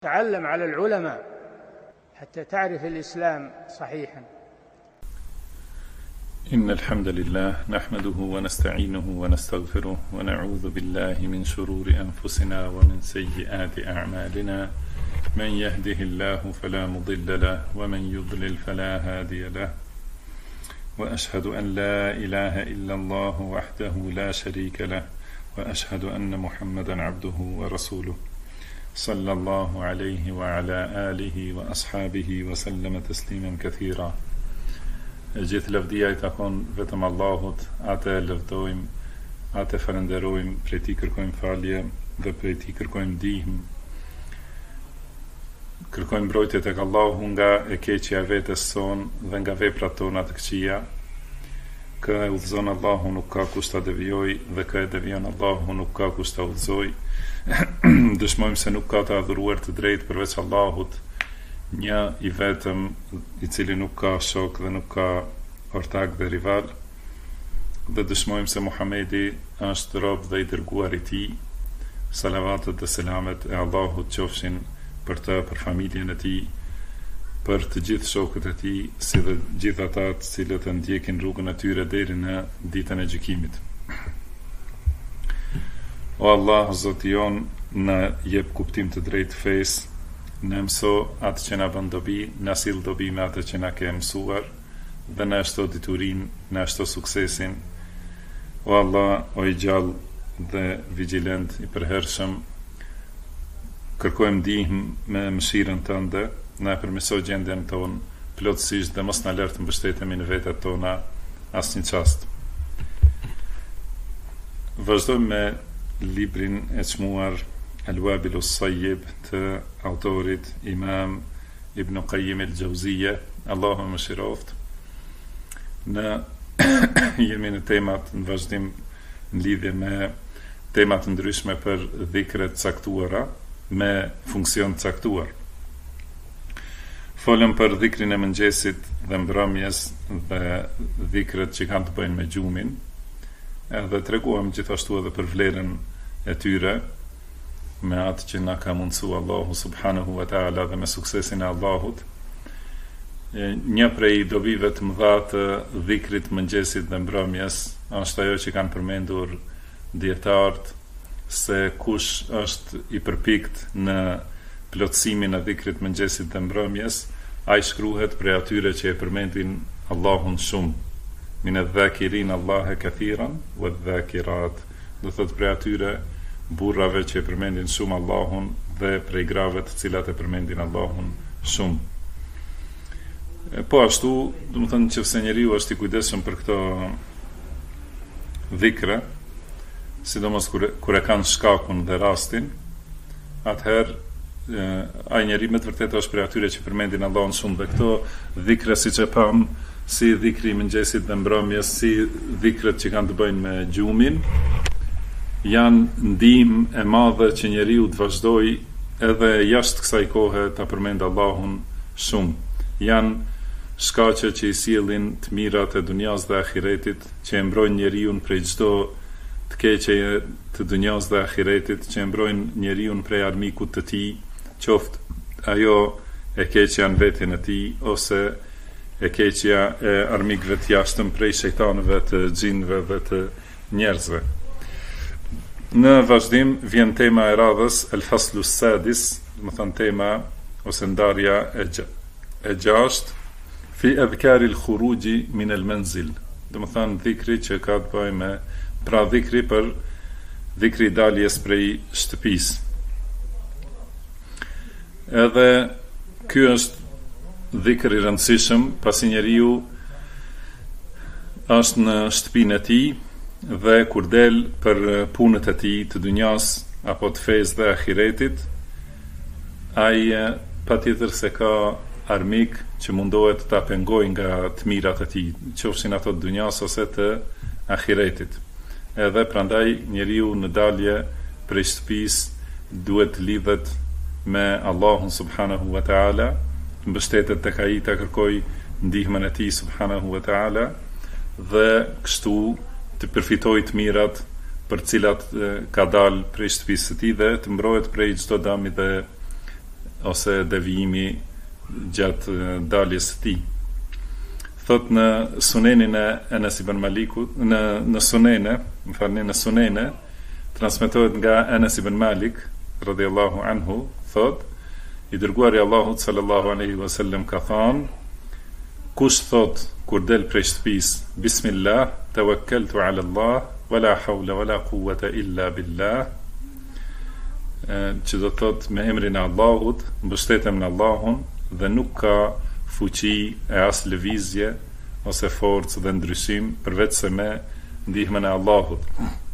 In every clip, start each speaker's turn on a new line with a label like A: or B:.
A: تعلم على العلماء حتى تعرف الإسلام صحيحا.
B: إن الحمد لله نحمده ونستعينه ونستغفره ونعوذ بالله من شرور أنفسنا ومن سيئات أعمالنا، من يهده الله فلا مضل له ومن يضلل فلا هادي له، وأشهد أن لا إله إلا الله وحده لا شريك له، وأشهد أن محمدا عبده ورسوله صلى الله عليه وعلى آله وأصحابه وسلم تسليما كثيرا. Gjithë lavdia I takon vetëm Allahut, atë lavdojmë, atë falenderojmë, prej Tij kërkojmë falje dhe prej Tij kërkojmë ndihmë. Kërkojmë mbrojtje tek Allahu nga e keqja e vetes son dhe nga veprat tona të këqija. Kë e udhëzon Allahu nuk ka kush ta devijojë, dhe kë e devijon Allahu nuk ka kush ta udhëzojë. Dëshmojmë se nuk ka të adhuruar të drejtë përveç Allahut, një I vetëm, I cili nuk ka shok dhe nuk ka ortak dhe rival, dhe dëshmojmë se Muhamedi është rob dhe I dërguar I Tij. Salavatet dhe selamet e Allahut qofshin për të, për familjen e Tij, për të gjithë shokët e Tij, si dhe gjithë ata të cilët e ndjekin rrugën e tyre deri në ditën e gjykimit. O Allah, Zoti jon, na jep kuptim të drejtë fesë, na mëso atë që na bën dobi, na sill dobi me atë që na ke mësuar, dhe na shto diturinë, na shto suksesin. O Allah, o I gjallë dhe vigjilent I përhershëm, kërkojmë ndihmë me mëshirën tënde, na përmirëso gjendjen tonë plotësisht dhe mos na lër të mbështetemi në vetat tona asnjë çast. Vazhdojmë me librin e çmuar Al-Wabil As-Sayyib të autorit Imam Ibn Qayyim al-Jauziyja, Allahu mëshiroft. Ne jemi në temat në vazhdim në lidhje me temat ndryshme për dhikret caktuara me funksion caktuar. Folëm për dhikrin e mëngjesit dhe mbrëmjes dhe dhikret që kanë të bëjnë me gjumin, edhe treguam gjithashtu edhe për vlerën e tyre, me atë që na ka mundësu Allahu subhanahu wa ta'ala dhe me suksesin e Allahut. Një prej dobive të mëdha të dhikrit mëngjesit dhe mbrëmjes është ajo që kanë përmendur dietarët, se kush është I përpikt në plotësimin e dhikrit mëngjesit dhe mbrëmjes, ai shkruhet prej atyre që e përmendin Allahun shumë. Min adh-dhakirin Allahe kathiran wa adh-dhakirat, do thot prej atyre burrave që e përmendin shumë Allahun dhe prej grave të cilat e përmendin Allahun shumë. Po ashtu, do të thënë nëse njeriu është I kujdesshëm për këto dhikre, sidomos kur e kanë shkakun dhe rastin, atëherë ai njeri me të vërtetë është prej atyre që përmendin Allahun shumë, dhe këto dhikre siç e pam, si dhikri I mëngjesit dhe mbrëmjes, si dhikret që kanë të bëjnë me gjumin, janë ndihmë e madhe që njeriu të vazhdoj edhe jashtë kësaj kohe ta përmend Allahun shumë. Janë shkaqe që I sjellin të mirat e dunjas dhe ahiretit, që e mbrojnë njeriu prej çdo të keqeje të dunjas dhe ahiretit, që e mbrojnë njeriu prej armikut të tij, qoftë ajo e keqja në veten e tij ose e keqja e armikëve të jashtëm prej shejtanëve, të xhinëve dhe të njerëzve. Në vazhdim vjen tema e radhës El-Faslu Sadis, do të thënë tema ose ndarja e gjashtë, fi adhkari al-khuruji min al-manzil, do të thënë dhikri që ka të bëjë me dhikri për dhikri daljes prej shtëpisë. Edhe ky është dhikr I rëndësishëm, pasi njeriu është në shtëpinë e tij dhe kur del për punët e tij të dunjas apo të fesë dhe ahiretit, ai patjetër se ka armik që mundohet ta pengojë nga të mirat e tij, qofshin ato të dunjas ose të ahiretit. Edhe prandaj njeriu në dalje prej shtëpisë duhet të lidhet me Allahun subhanahu wa ta'ala, mbështetet tek ai, ta kërkojë ndihmën e tij subhanahu wa ta'ala, dhe kështu të përfitoj të mirat për cilat ka dalë prej shtëpisë së tij dhe të mbrohet prej çdo dëmi dhe ose devijimi gjatë daljes së tij. Thot në Sunenin e Enes ibn Malikut, në Sunene transmetohet nga Enes ibn Malik radhiyallahu anhu, thot i dërguari i Allahut sallallahu alaihi wasallam ka thënë: kush thot kur del prej shtëpisë bismillah tawakkaltu ala Allah wala hawla wala quwwata illa billah, që do thot me emrin e Allahut, mbështetem në Allahun dhe nuk ka fuqi e as lëvizje ose forcë dhe ndryshim përveç se me ndihmën e Allahut.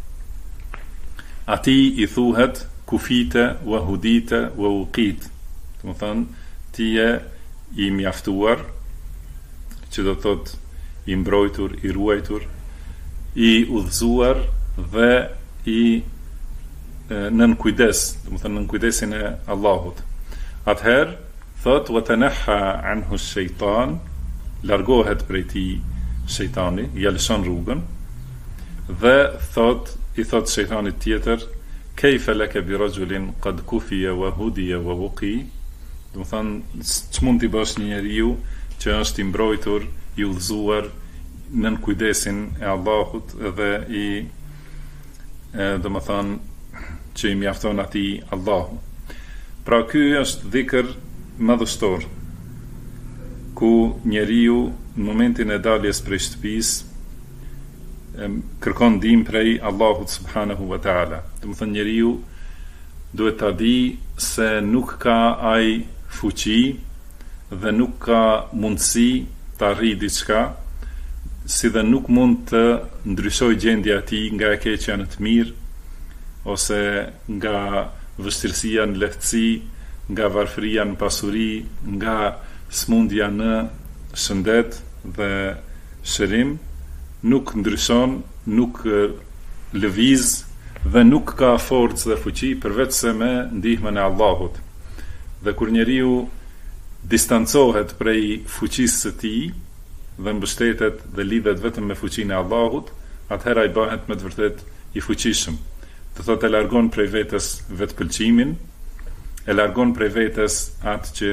B: Atij i thuhet kufite wa hudite wa uqit, do të thonë ti je i mjaftuar, që do thot i mbrojtur, i ruajtur, i udhëzuar dhe i nën kujdes, do të thonë nën kujdesin e Allahut. Atëherë thot wa tanaha anhu shaytan, largohet prej tij shejtani, ja lëshon rrugën, dhe i thot shejtanit tjetër: kayfa laka bi rajulin qad kufiya wa hudiya wa wuqi, do të thonë ç'mund t'i bësh një njeriu që është i mbrojtur, i udhëzuar nën kujdesin e Allahut dhe do të thonë që i mjafton atij Allahu. Pra ky është dhikr madhështor, ku njeriu në momentin e daljes prej shtëpisë kërkon ndihmë prej Allahut subhanahu wa taala. Do të thonë njeriu duhet ta di se nuk ka ai fuqi dhe nuk ka mundësi të arrijë diçka, si dhe nuk mund të ndryshojë gjendja e tij nga e keqja në të mirë, ose nga vështirësia në lehtësi, nga varfëria në pasuri, nga smundja në shëndet dhe shërim, nuk ndryshon, nuk lëviz dhe nuk ka forcë dhe fuqi përveç se me ndihmën e Allahut. Dhe kur njeriu distancohet prej fuqisë së tij dhe mbështetet dhe lidhet vetëm me fuqinë e Allahut, atëherë ai bëhet me të vërtet i fuqishëm. Do thotë e largon prej vetes vetpëlqimin, e largon prej vetes atë që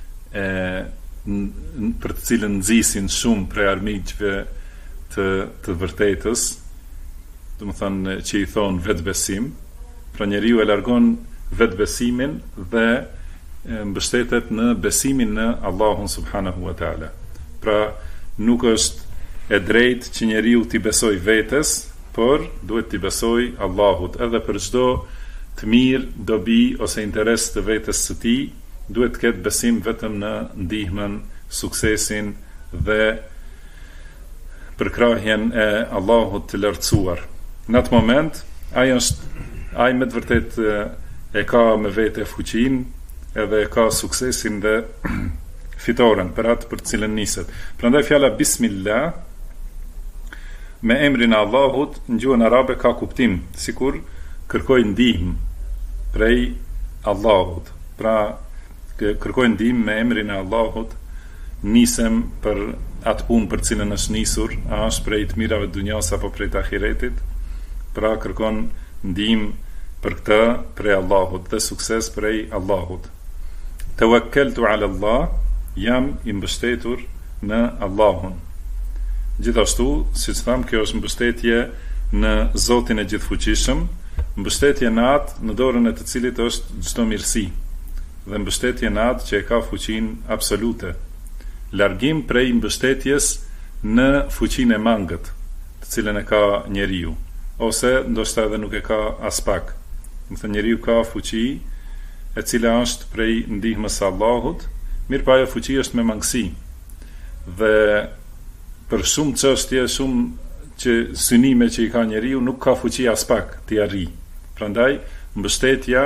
B: për të cilën nxisin shumë prej armiqve të vërtetës, do të thonë që i thon vetbesim. Pra njeriu e largon vetbesimin dhe mbështetet në besimin në Allahun subhanahu wa taala. Pra nuk është e drejtë që njeriu t'i besoj vetes, por duhet t'i besoj Allahut edhe për çdo të mirë, dobi ose interes të vetes së tij, duhet të ketë besim vetëm në ndihmën, suksesin dhe përkrahjen e Allahut të lartësuar. Në atë moment, ai me të vërtet e ka me vete fuqinë, edhe ka suksesin dhe fitoren për atë për cilën niset. Prandaj fjala bismillah me emrin e Allahut në gjuhën arabe ka kuptim, sikur kërkoj ndihmë prej Allahut. Pra kërkoj ndihmë me emrin e Allahut, nisem për atë punë për cilën është nisur, a është prej të mirave të dunjas apo prej të ahiretit. Pra kërkon ndihmë për këtë prej Allahut dhe sukses prej Allahut. Tawakkaltu ala Allah, jam i mbështetur në Allahun. Gjithashtu, siç tham, kjo është mbështetje në Zotin e Gjithfuqishëm, mbështetje në atë në dorën e të cilit është çdo mirësi, dhe mbështetje në atë që e ka fuqinë absolute. Largim prej mbështetjes në fuqinë e mangët, të cilën e ka njeriu, ose ndoshta edhe nuk e ka as pak. Do të thonë njeriu ka fuqi e cila është prej ndihmës së Allahut, mirë pa ajo fuqi është me mangësi. Dhe për shumë çështje, shumë që synime që i ka njeriu, nuk ka fuqi as pak t'i arrijë. Prandaj mbështetja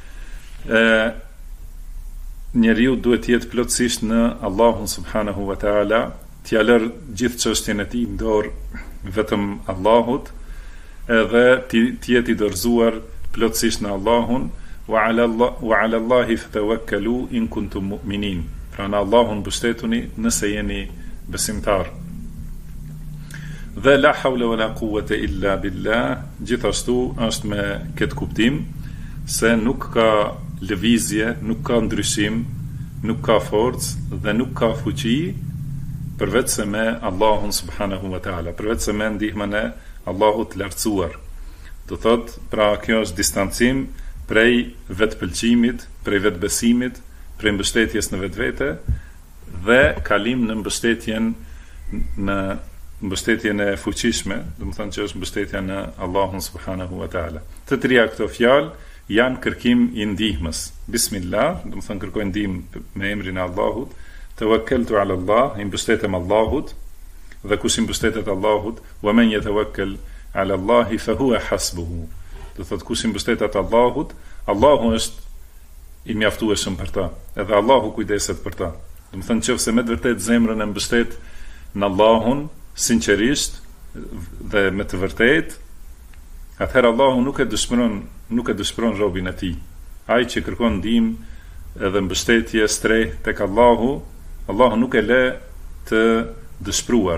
B: njeriu duhet të jetë plotësisht në Allahun subhanahu wa taala, t'ia lër gjithë çështjen e tij në dorë vetëm Allahut, edhe të jetë i dorëzuar plotësisht në Allahun. Wa ala Allahi fatawakkalu in kuntum mu'minin. Pra në Allahun mbështetuni nëse jeni besimtar. Dhe la hawla wala quwwata illa billah, gjithashtu është me këtë kuptim se nuk ka lëvizje, nuk ka ndryshim, nuk ka forcë dhe nuk ka fuqi përveç se me Allahun subhanahu wa taala, përveç se me ndihmën e Allahut lartësuar. Do thot, pra kjo është distancim prej vetpëlqimit, prej vetbesimit, prej mbështetjes në vetvete dhe kalim në mbështetjen e fuqishme, do të thonë që është mbështetja në Allahun subhanahu wa taala. Të trija këto fjalë janë kërkim i ndihmës. Bismillah, do të thonë kërkoj ndihmë me emrin e Allahut. Tawakkaltu ala Allah, i mbështetem Allahut, dhe kush i mbështetet Allahut, wa man yatawakkal ala Allahi fa huwa hasbuhu. Do thot kush i mbështetet Allahut, Allahu është i mjaftueshëm për ta, edhe Allahu kujdeset për ta. Do të thonë nëse me të vërtet zemrën e mbështet në Allahun sinqerisht dhe me të vërtet, atëherë Allahu nuk e dëshpëron robën e tij. Ai që kërkon ndihmë edhe mbështetje streh tek Allahu nuk e le të dëshpëruar.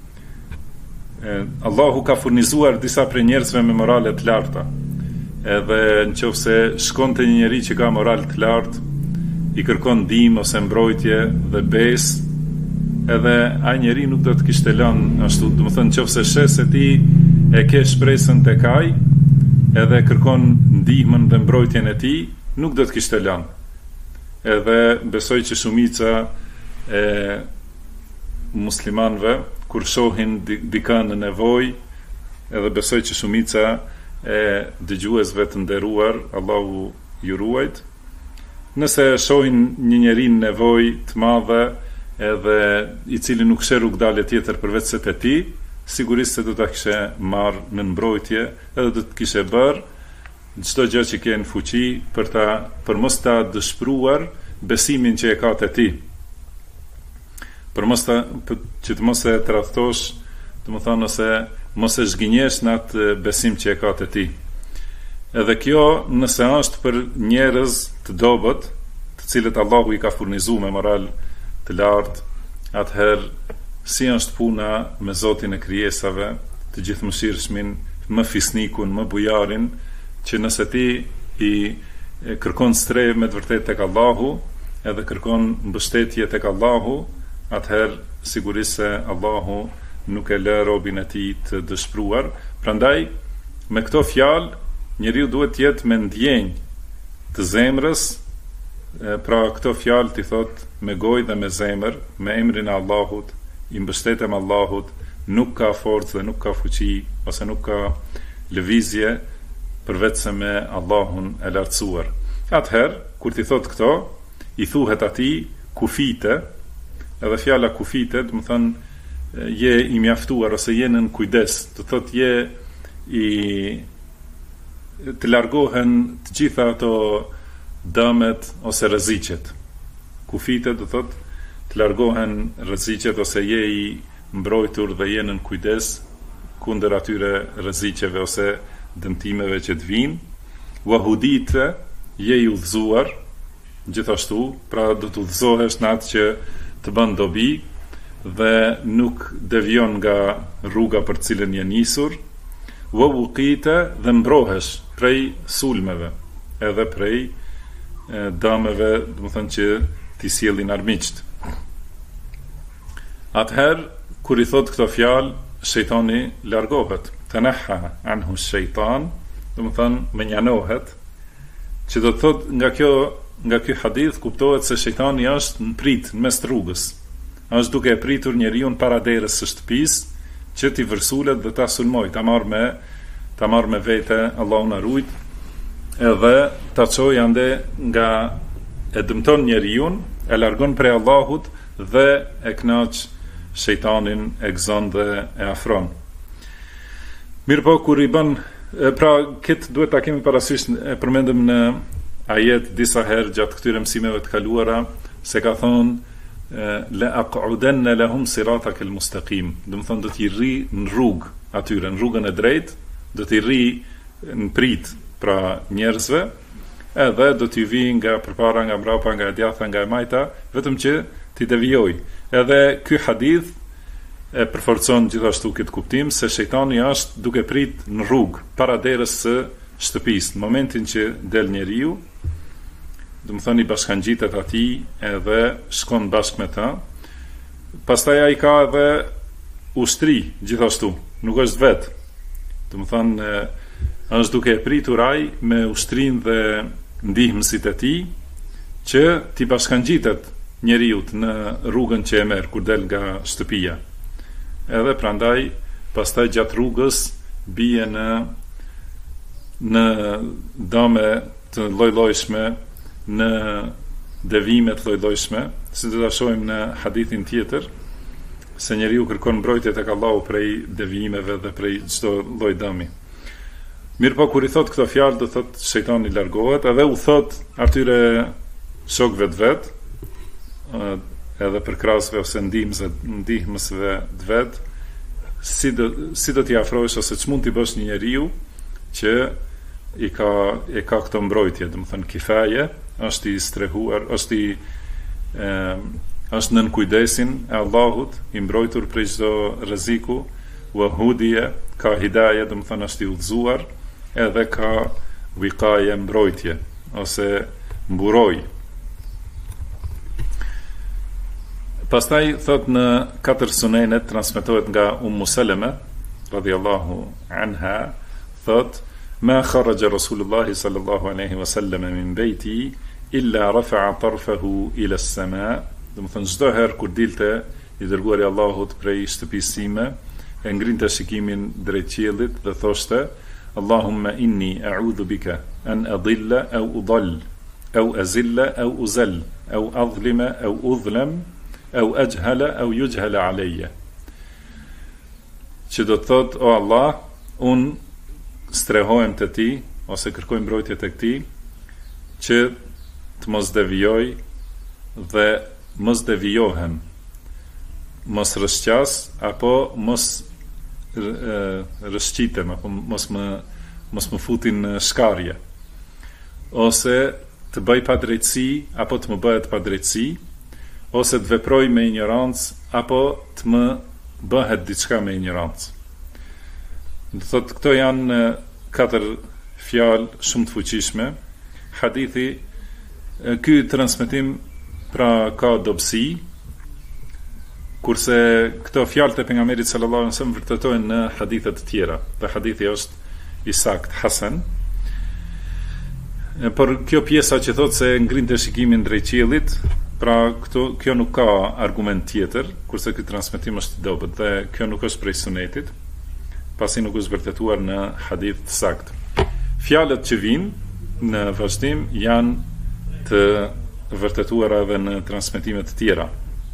B: Allahu ka furnizuar disa prej njerëzve me morale të larta. Edhe nëse shkon te një njeri që ka moral të lartë, i kërkon ndihmë ose mbrojtje dhe besë, edhe ai njeri nuk do të kishte lënë ashtu, do të thonë nëse shes se ti e ke shpresën tek ai, edhe kërkon ndihmën dhe mbrojtjen e tij, nuk do të kishte lënë. Edhe besoj që shumica e muslimanëve kur shohin dikë në nevojë, edhe besoj që shumica e dëgjuesve të nderuar, Allahu ju ruajt, nëse shohin një njeri në nevojë të madhe edhe i cili nuk sheh rrugë dalje tjetër përveç se te ti, sigurisht se do ta kishe marrë në mbrojtje, edhe do të kishe bërë çdo gjë që ke në fuqi për mos ta dëshpëruar besimin që e ka te ti. Që të mos e tradhtosh, do të thonë ose mos e zhgënjesh në atë besim që e ka te ti. Edhe kjo nëse është për njerëz të dobët, të cilët Allahu i ka furnizuar me moral të lartë, atëherë si është puna me Zotin e krijesave, të gjithëmshirshmin, më fisnikun, më bujarin, që nëse ti i kërkon streh me të vërtetë tek Allahu, edhe kërkon mbështetje tek Allahu, atëherë sigurisht se Allahu nuk e lë robën e tij të dëshpëruar. Prandaj me këto fjalë njeriu duhet të jetë me ndjenjë të zemrës, pra këto fjalë ti thot me gojë dhe me zemër, me emrin e Allahut, i mbështetem Allahut, nuk ka forcë dhe nuk ka fuqi ose nuk ka lëvizje përveç se me Allahun e lartësuar. Atëherë kur ti thot këto, i thuhet atij kufite. Edhe fjala kufite, do të thonë je i mjaftuar ose je në kujdes, do të thotë je të largohen të gjitha ato dëmet ose rreziqet. Kufite do thotë të largohen rreziqet ose je i mbrojtur dhe je në kujdes kundër atyre rreziqeve ose dëmtimeve që të vinë. Wahudite, je i udhëzuar gjithashtu, pra do të udhëzohesh në atë që të bën dobi dhe nuk devion nga rruga për cilën je nisur. Wa wuqita, dhe mbrohesh prej sulmeve edhe prej dëmeve, do të thënë që ti sjellin armiqt. Atëherë kur i thot këto fjalë, shejtani largohet. Tanaha anhu shejtan, do të thënë menjanohet, që do të thot nga ky hadith kuptohet se shejtani është në prit në mes rrugës. Është duke e pritur njeriu para derës së shtëpisë që t'i vërsulet dhe ta sulmoj, ta marr me vete, Allahu na ruaj, edhe ta çojë ande nga e dëmton njeriu, e largon prej Allahut dhe e kënaq shejtanin, e gëzon dhe e afron. Mirpo kur i bën, pra këtë duhet ta kemi parasysh, e përmendëm në ajet disa herë gjatë këtyre mësimeve të kaluara, se ka thonë la aq'udanna lahum siratakal mustaqim, do të thonë do t'i rri në rrugë atyre, në rrugën e drejtë, do t'i rri në prit pra njerëzve, edhe do t'i vi nga përpara, nga mbrapa, nga e djatha, nga e majta, vetëm që t'i devijoj. Edhe ky hadith e përforcon gjithashtu këtë kuptim se shejtani është duke prit në rrugë para derës së shtëpisë. Në momentin që del njeriu, do të thënë i bashkangjitet atij edhe shkon bashkë me ta. Pastaj ai ka edhe ushtri gjithashtu, nuk është vetë. Do të thënë është duke e pritur ai me ushtrinë dhe ndihmësit e tij që t'i bashkangjitet njeriu në rrugën që e merr kur del nga shtëpia. Edhe prandaj pastaj gjatë rrugës bie në dëme të lloj-llojshme, në devime të lloj-llojshme, si do ta shohim në hadithin tjetër, se njeriu kërkon mbrojtje tek Allahu prej devimeve dhe prej çdo lloj dëmi. Mirë po, kur i thot këto fjalë, do thot shejtani largohet, edhe u thot atyre shokëve të vet, edhe për krahasve ose ndihmësve të vet, si do t'i afrohesh ose ç'mund t'i bësh një njeriu që e ka këto mbrojtje, do të thënë kifaje, është i strehuar, është nën kujdesin e Allahut, i mbrojtur prej çdo rreziku, wa hudiya, ka hidaje, do të thënë është i udhëzuar, edhe ka wiqaje, mbrojtje ose mburoj. Pastaj thot në 4 sunenet transmetohet nga Salama radhiyallahu anha, thot ma kharaja Rasulullah sallallahu alaihi wasallam min bayti illa rafa'a tarfahu ila as-sama'. Do të thënë çdo herë kur dilte i dërguari Allahut prej shtëpisë time, e ngrinte shikimin drejt qiellit dhe thoshte: Allahumma inni a'udhu bika an adilla aw udall aw azilla aw uzal aw adhlima aw udhlam aw ajhala aw yujhala alayya. Që do të thot, o Allah, unë strehohem të ti, ose kërkoj mbrojtje tek ti, që të mos devijoj dhe mos devijohem, mos rëshqas, apo mos rëshqitem, apo mos më futin në shkarje, ose të bëj pa drejtësi, apo të më bëhet pa drejtësi, ose të veproj me ignorancë, apo të më bëhet diçka me ignorancë. Do thotë, këto janë 4 fjalë shumë të fuqishme. Hadithi, ky transmetim pra ka dobësi, kurse këto fjalë të pejgamberit sallallahu alaihi wasallam vërtetojnë në hadithe të tjera. Dhe hadithi është i saktë, hasan. Por kjo pjesa që thotë se ngrinte shikimin drejt qiellit, pra kjo nuk ka argument tjetër, kurse ky transmetim është i dobët dhe kjo nuk është prej sunetit, pasi nuk është vërtetuar në hadith të saktë. Fjalët që vinë në vazhdim janë të vërtetuara edhe në transmetime të tjera.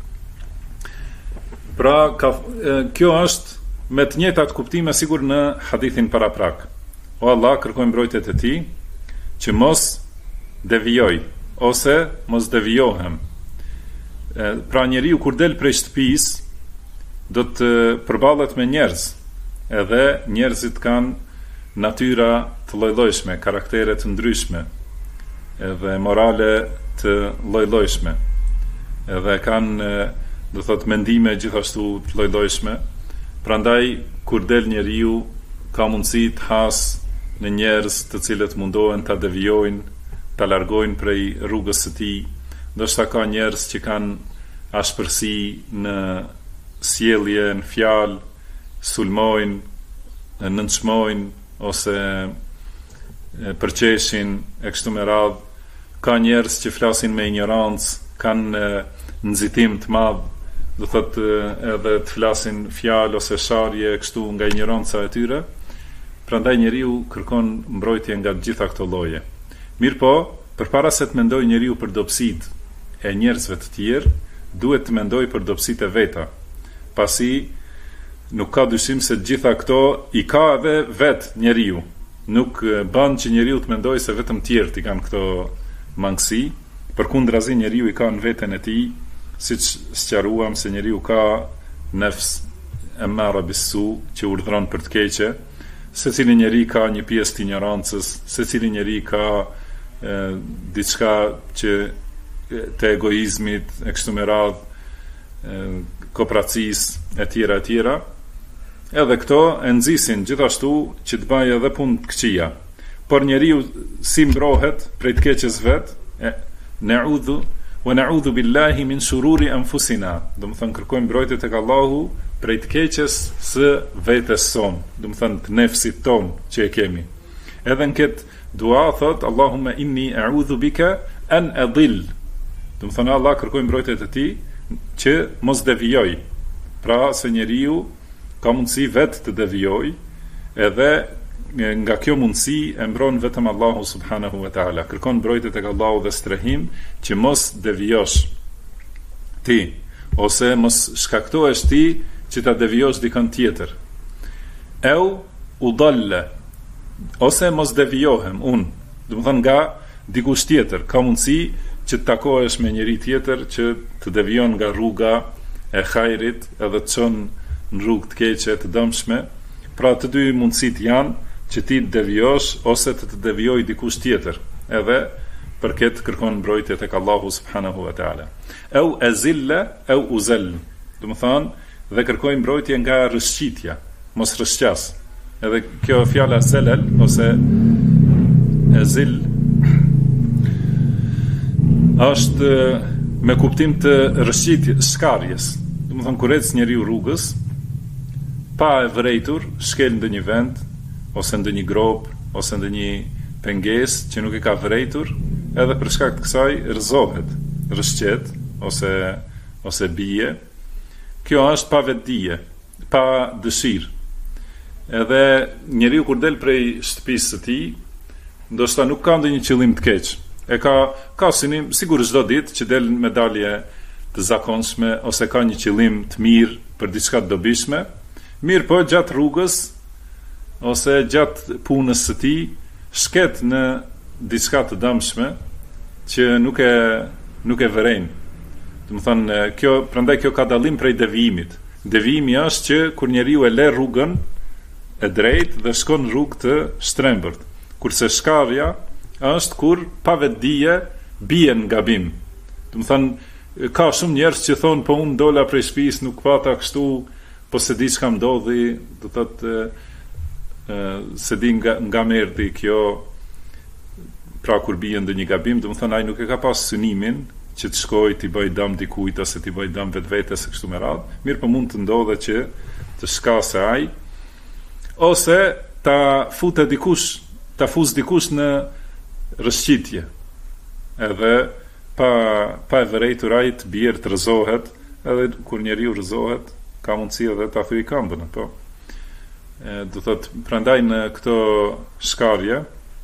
B: Pra kjo është me të njëjtat kuptime sigur në hadithin paraprak. O Allah, kërkoj mbrojtje te ti që mos devijoj ose mos devijohem. Pra njeriu kur del prej shtëpisë do të përballet me njerëz, edhe njerëzit kanë natyra të lloj-llojshme, karaktere të ndryshme, edhe morale të lloj-llojshme, edhe kanë, do thot, mendime gjithashtu të lloj-llojshme. Prandaj kur del njeriu ka mundësi të hasë në njerëz të cilët mundohen ta devijojnë, ta largojnë prej rrugës së tij. Ndoshta ka njerëz që kanë ashpërsi në sjellje, në fjalë, sulmojnë, nënçmojnë ose përqeshin e kështu me radhë. Ka njerëz që flasin me ignorancë, kanë nxitim të madh, do thotë edhe të flasin fjalë ose sharje kështu nga ignoranca e tyre. Prandaj njeriu kërkon mbrojtje nga të gjitha këto lloje. Mirpo, përpara se të mendoj njeriu për dobësitë e njerëzve të tjerë, duhet të mendoj për dobësitë e veta. Pasi nuk ka dyshim se gjitha këto i ka edhe vet njeriu. Nuk bën që njeriu të mendoj se vetëm tjerët i kanë këto mangësi, përkundrazi njeriu i ka në veten e tij, siç sqaruam se njeriu ka nefs amara bisu që urdhëron për të keqe. Secili njeri ka një pjesë të ignorancës, secili njeri ka diçka që të egoizmit, e kështu me radhë, kooperacisë e tjera. Edhe këto e nxisin gjithashtu që të bëjë edhe punë të këqija. Por njeriu si mbrohet prej të keqes vet, wa na'udhu billahi min shururi anfusina. Do të thënë kërkojmë mbrojtje tek Allahu prej të keqes së vetes son, do të thënë të nefsit ton që e kemi. Edhe në këtë dua thot Allahumma inni a'udhu bika an adil. Do të thënë Allah kërkoj mbrojtje te ti që mos devijoj. Pra se njeriu ka mundësi vetë të devijoj, edhe nga kjo mundësi e mbron vetëm Allahu subhanahu wa ta'ala. Kërkon mbrojtje tek Allahu dhe strehim që mos devijosh ti, ose mos shkaktohesh ti që ta devijosh dikën tjetër. U dalle, ose mos devijohem unë, do të thënë nga dikush tjetër, ka mundësi që të takohesh me njëri tjetër që të devijon nga rruga e hajrit edhe të çon në rrugë të keqe të dëmshme. Pra të dy mundësit janë që ti të devijosh ose të devijoj dikush tjetër, edhe për këtë kërkon mbrojtje tek Allahu subhanahu wa ta'ala. Azilla au uzall, do të thonë dhe kërkoj mbrojtje nga rrëshqitja, mos rrëshqas. Edhe kjo fjala zelal ose azil është me kuptim të rrëshqitjes, shkarjes. Do të thonë kur ec njeriu rrugës pa e vërejtur, shkel në një vend ose në një grop ose në një pengesë që nuk e ka vërejtur, edhe për shkak të kësaj rrëzohet, rrëshqet ose bie. Kjo është pa vetdije, pa dëshirë. Edhe njeriu kur del prej shtëpisë së tij, ndoshta nuk ka ndonjë qëllim të keq. E ka synim sigur çdo ditë që del me dalje të zakonshme ose ka një qëllim të mirë për diçka të dobishme. Mirë po gjatë rrugës ose gjatë punës së tij shket në diçka të dëmshme që nuk e vërejnë. Do të thonë prandaj kjo ka dallim prej devijimit. Devijimi është që kur njeriu e le rrugën e drejtë dhe shkon në rrugë të shtrembërt. Kurse shkarja është kur pa vetdije bie në gabim. Do të thonë ka shumë njerëz që thonë po unë dola prej shtëpisë, nuk pata kështu, po se di çka ndodhi, do thotë se di nga merdi kjo, pra kur bie ndonjë gabim, do të thonë ai nuk e ka pas synimin që të shkoj t'i bëj dëm dikujt ose t'i bëj dëm vetvetes e kështu me radhë. Mirë, po mund të ndodhe që të shkase ai ose ta fute dikush, ta fuz dikush në rrëshqitje. Edhe pa e vërejtur ai të bjerë të rrëzohet, edhe kur njeriu rrëzohet ka mundësi edhe ta thyej këmbën, po. Do thotë prandaj në këto shkarje,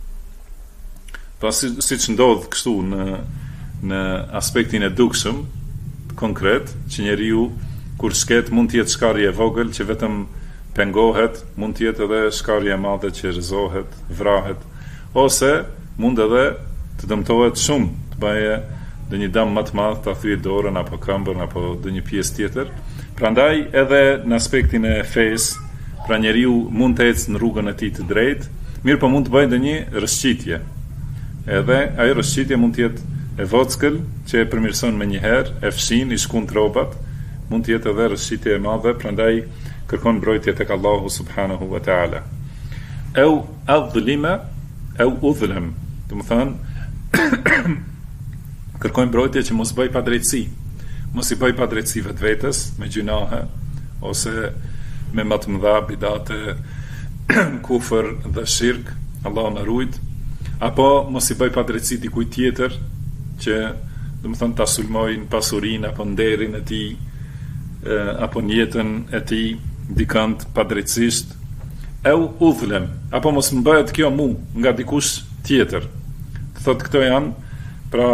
B: pa siç ndodh kështu në aspektin e dukshëm konkret, që njeriu kur shket mund të jetë shkarje e vogël që vetëm pengohet, mund të jetë edhe shkarje e madhe që rrëzohet, vrahet, ose mund edhe të dëmtohet shumë, të bëje ndonjë dëm më të madh, ta thyej dorën apo këmbën apo ndonjë pjesë tjetër. Prandaj edhe në aspektin e fesë, pra njeriu mund të ecë në rrugën e tij të drejtë, mirë po mund të bëjë ndonjë rrëshqitje. Edhe ajo rrëshqitje mund të jetë e vockël që e përmirëson me një herë, e fshin, i shkun tropat, mund të jetë edhe rrëshqitje e madhe, prandaj kërkon mbrojtje tek Allahu subhanahu wa ta'ala. Adhlima udhlem, do të thonë kërkojmë mbrojtje që mos bëj padrejtësi. Mos i bëj padrejtësi vetvetes me gjunahe ose me më të mëdha bidate, kufër dhe shirk, Allahu na ruaj. Apo mos i bëj padrejtësi dikujt tjetër që do të thonë ta sulmojnë pasurinë apo nderin e tij apo jetën e tij dikant padrejtësisht. Udhlem, apo mos më bëhet kjo mu nga dikush tjetër. Të thotë këto janë pra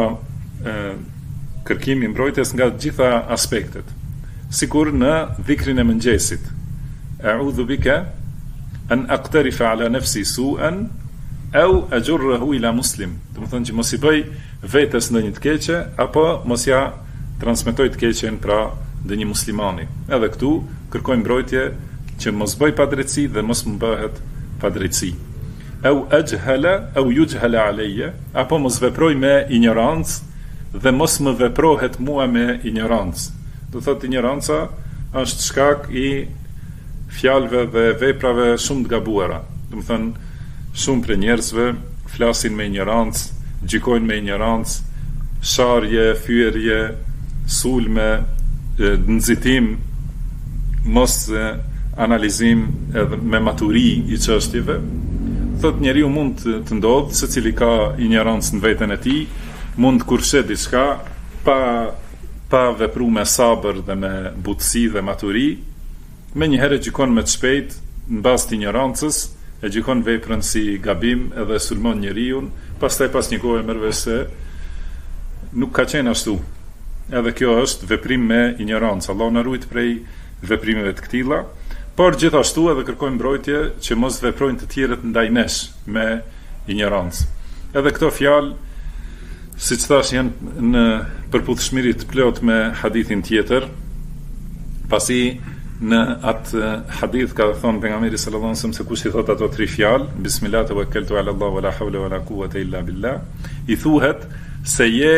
B: kërkimi mbrojtjes nga gjitha aspektet. Sikur në dhikrin e mëngjesit. A'udhu bika an aqtarifa ala nafsi su'an au ajurruhu ila muslim. Do të thonë që mos i bëj vetes ndonjë të keqe apo mos ja transmetoj të keqen pra ndonjë muslimani. Edhe këtu kërkoj mbrojtje që mos bëj padrejtësi dhe mos më bëhet padrejtësi. Au ajhala au yujhala alayya, apo mos veproj me ignorancë dhe mos më veprohet mua me ignorancë. Do thotë ignoranca është shkak i fjalëve dhe veprave shumë të gabuara. Do të thonë shumë për njerëzve flasin me ignorancë, gjykojnë me ignorancë, sharje, fyerje, sulme, nxitim, mos analizim edhe me maturi i çështjeve. Thot njeriu mund të ndodhë, secili ka ignorancë në veten e tij, mund kurshet diçka pa vepru me sabër dhe me butësi dhe maturi, me njëherë gjykon me të shpejt në bazë të ignorancës, e gjykon veprën si gabim edhe sulmon njeriu, pastaj pas një kohe merr vesh se nuk ka qenë ashtu. Edhe kjo është veprim me ignorancë. Allah na ruaj prej veprimeve të këtilla, por gjithashtu edhe kërkojmë mbrojtje që mos veprojnë të tjerët ndaj nesh me ignorancë. Edhe këto fjalë, siç thash, janë në përputhshmëri të plot me hadithin tjetër, pasi në atë hadith ka thënë pejgamberi sallallahu alajhi wasallam se kush i thot ato 3 fjalë, bismillah tawakkaltu ala Allah wala hawla wala quwwata illa billah, i thuhet se je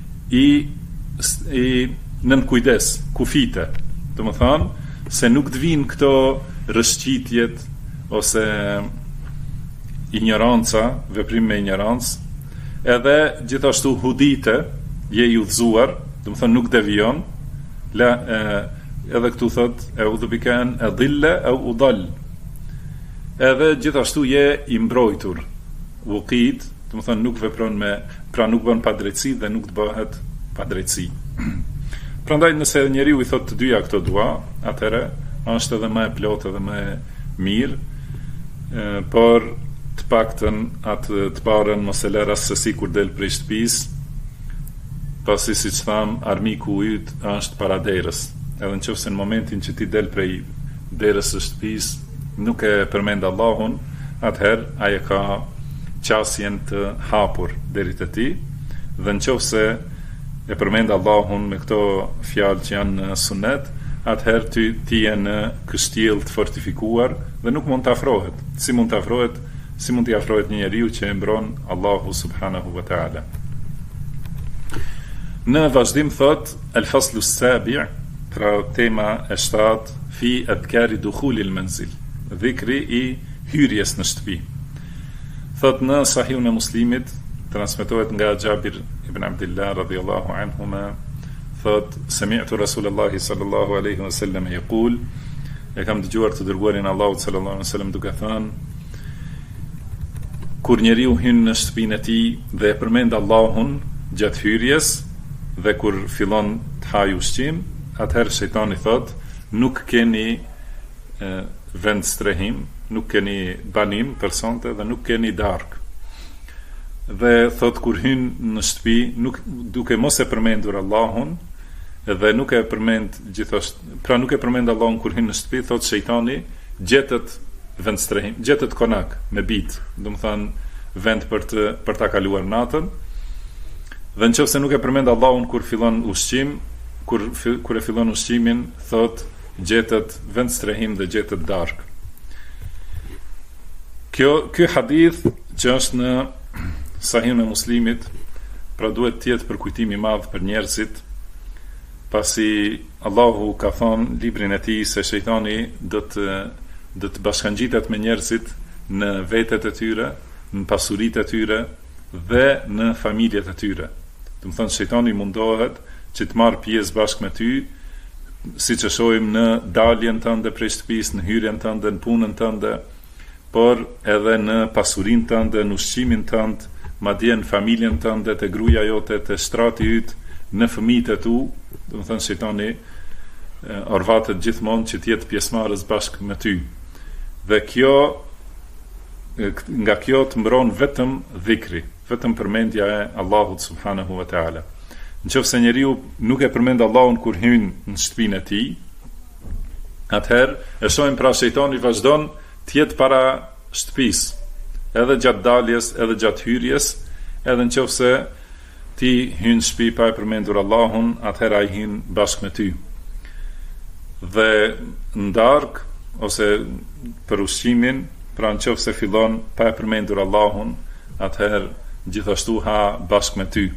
B: i nën kujdes, kufite. Domethënë se nuk të vinë këto rëshqitjet ose ignoranca, veprim me ignorancë, edhe gjithashtu hudite, je i udhëzuar, domethënë nuk devijon, edhe këtu thot e udhubikan e dhille e udall, edhe gjithashtu je i mbrojtur, vuqit, domethënë nuk vepron pra nuk bën padrejtësi dhe nuk të bëhet padrejtësi. Prandaj nëse njeriu i thot të dyja këto dua, atëherë është edhe më e plotë edhe më e mirë, por të paktën atë të parën mos e lë rastësi kur del prej shtëpisë, pasi siç tham, armiku yt është para derës. Edhe nëse në momentin që ti del prej derës së shtëpisë nuk e përmend Allahun, atëherë ai ka qasjen të hapur deri te ti, dhe nëse e përmend Allahun me këto fjalë që janë në sunet, atëherë ti je në kështjell të fortifikuar dhe nuk mund të afrohet. Si mund t'i afrohet një njeriu që e mbron Allahu subhanahu wa ta'ala. Në vazhdim thot al-faslu as-sabi', pra tema e 7, fi adhkari dukhuli al-manzil, dhikri i hyrjes në shtëpi. Thot në Sahihun e Muslimit, transmetohet nga Jabir ibn Abdullah radhiyallahu anhuma, thot sami'tu Rasulullahi sallallahu alaihi wasallam yaqul, e kam dëgjuar të dërguarin Allahut sallallahu alaihi wasallam duke thënë, kur njeriu hyn në shtëpinë e tij dhe e përmend Allahun gjatë hyrjes dhe kur fillon të hajë ushqim, atëherë shejtani thot, nuk keni vend strehim, nuk keni banim personte dhe nuk keni darkë. Dhe thot kur hyn në shtëpi, duke mos e përmendur Allahun, dhe nuk e përmend gjithashtu, pra nuk e përmend Allahun kur hyn në shtëpi, thot shejtani gjetet vendstrehim, gjetet konak me bit, domethënë vend për ta kaluar natën. Dhe nëse nuk e përmend Allahun kur fillon ushqim, kur e fillon ushqimin, thot gjetet vendstrehim dhe gjetet darkë. Ky hadith që është në Sahihun e Muslimit, pra duhet të jetë për kujtim i madh për njerëzit, pasi Allahu ka thënë librin e tij se shejtani do të bashkangjitet me njerëzit në vetet e tyre, në pasuritë e tyre dhe në familjet e tyre. Do të thonë shejtani mundohet që të marrë pjesë bashkë me ty, siç e shohim në daljen tënde prej shtëpisë, në hyrjen tënde, në punën tënde, por edhe në pasurinë tënde, në ushqimin tënd, madje në familjen tënde, te gruaja jote, te shtrati yt, në fëmijët e tu, do të thënë shejtani orvatet gjithmonë që të jetë pjesëmarrës bashkë me ty. Dhe nga kjo të mbron vetëm dhikri, vetëm përmendja e Allahut subhanahu wa ta'ala. Nëse njeriu nuk e përmend Allahun kur hyn në shtëpinë e tij, atëherë e shohim pra shejtani vazhdon të jetë para shtëpisë, edhe gjatë daljes, edhe gjatë hyrjes, edhe nëse ti hyn në shtëpi pa e përmendur Allahun, atëherë ai hyn bashkë me ty. Dhe në darkë, ose për ushqimin, pra nëse fillon pa e përmendur Allahun, atëherë gjithashtu ha bashkë me ty.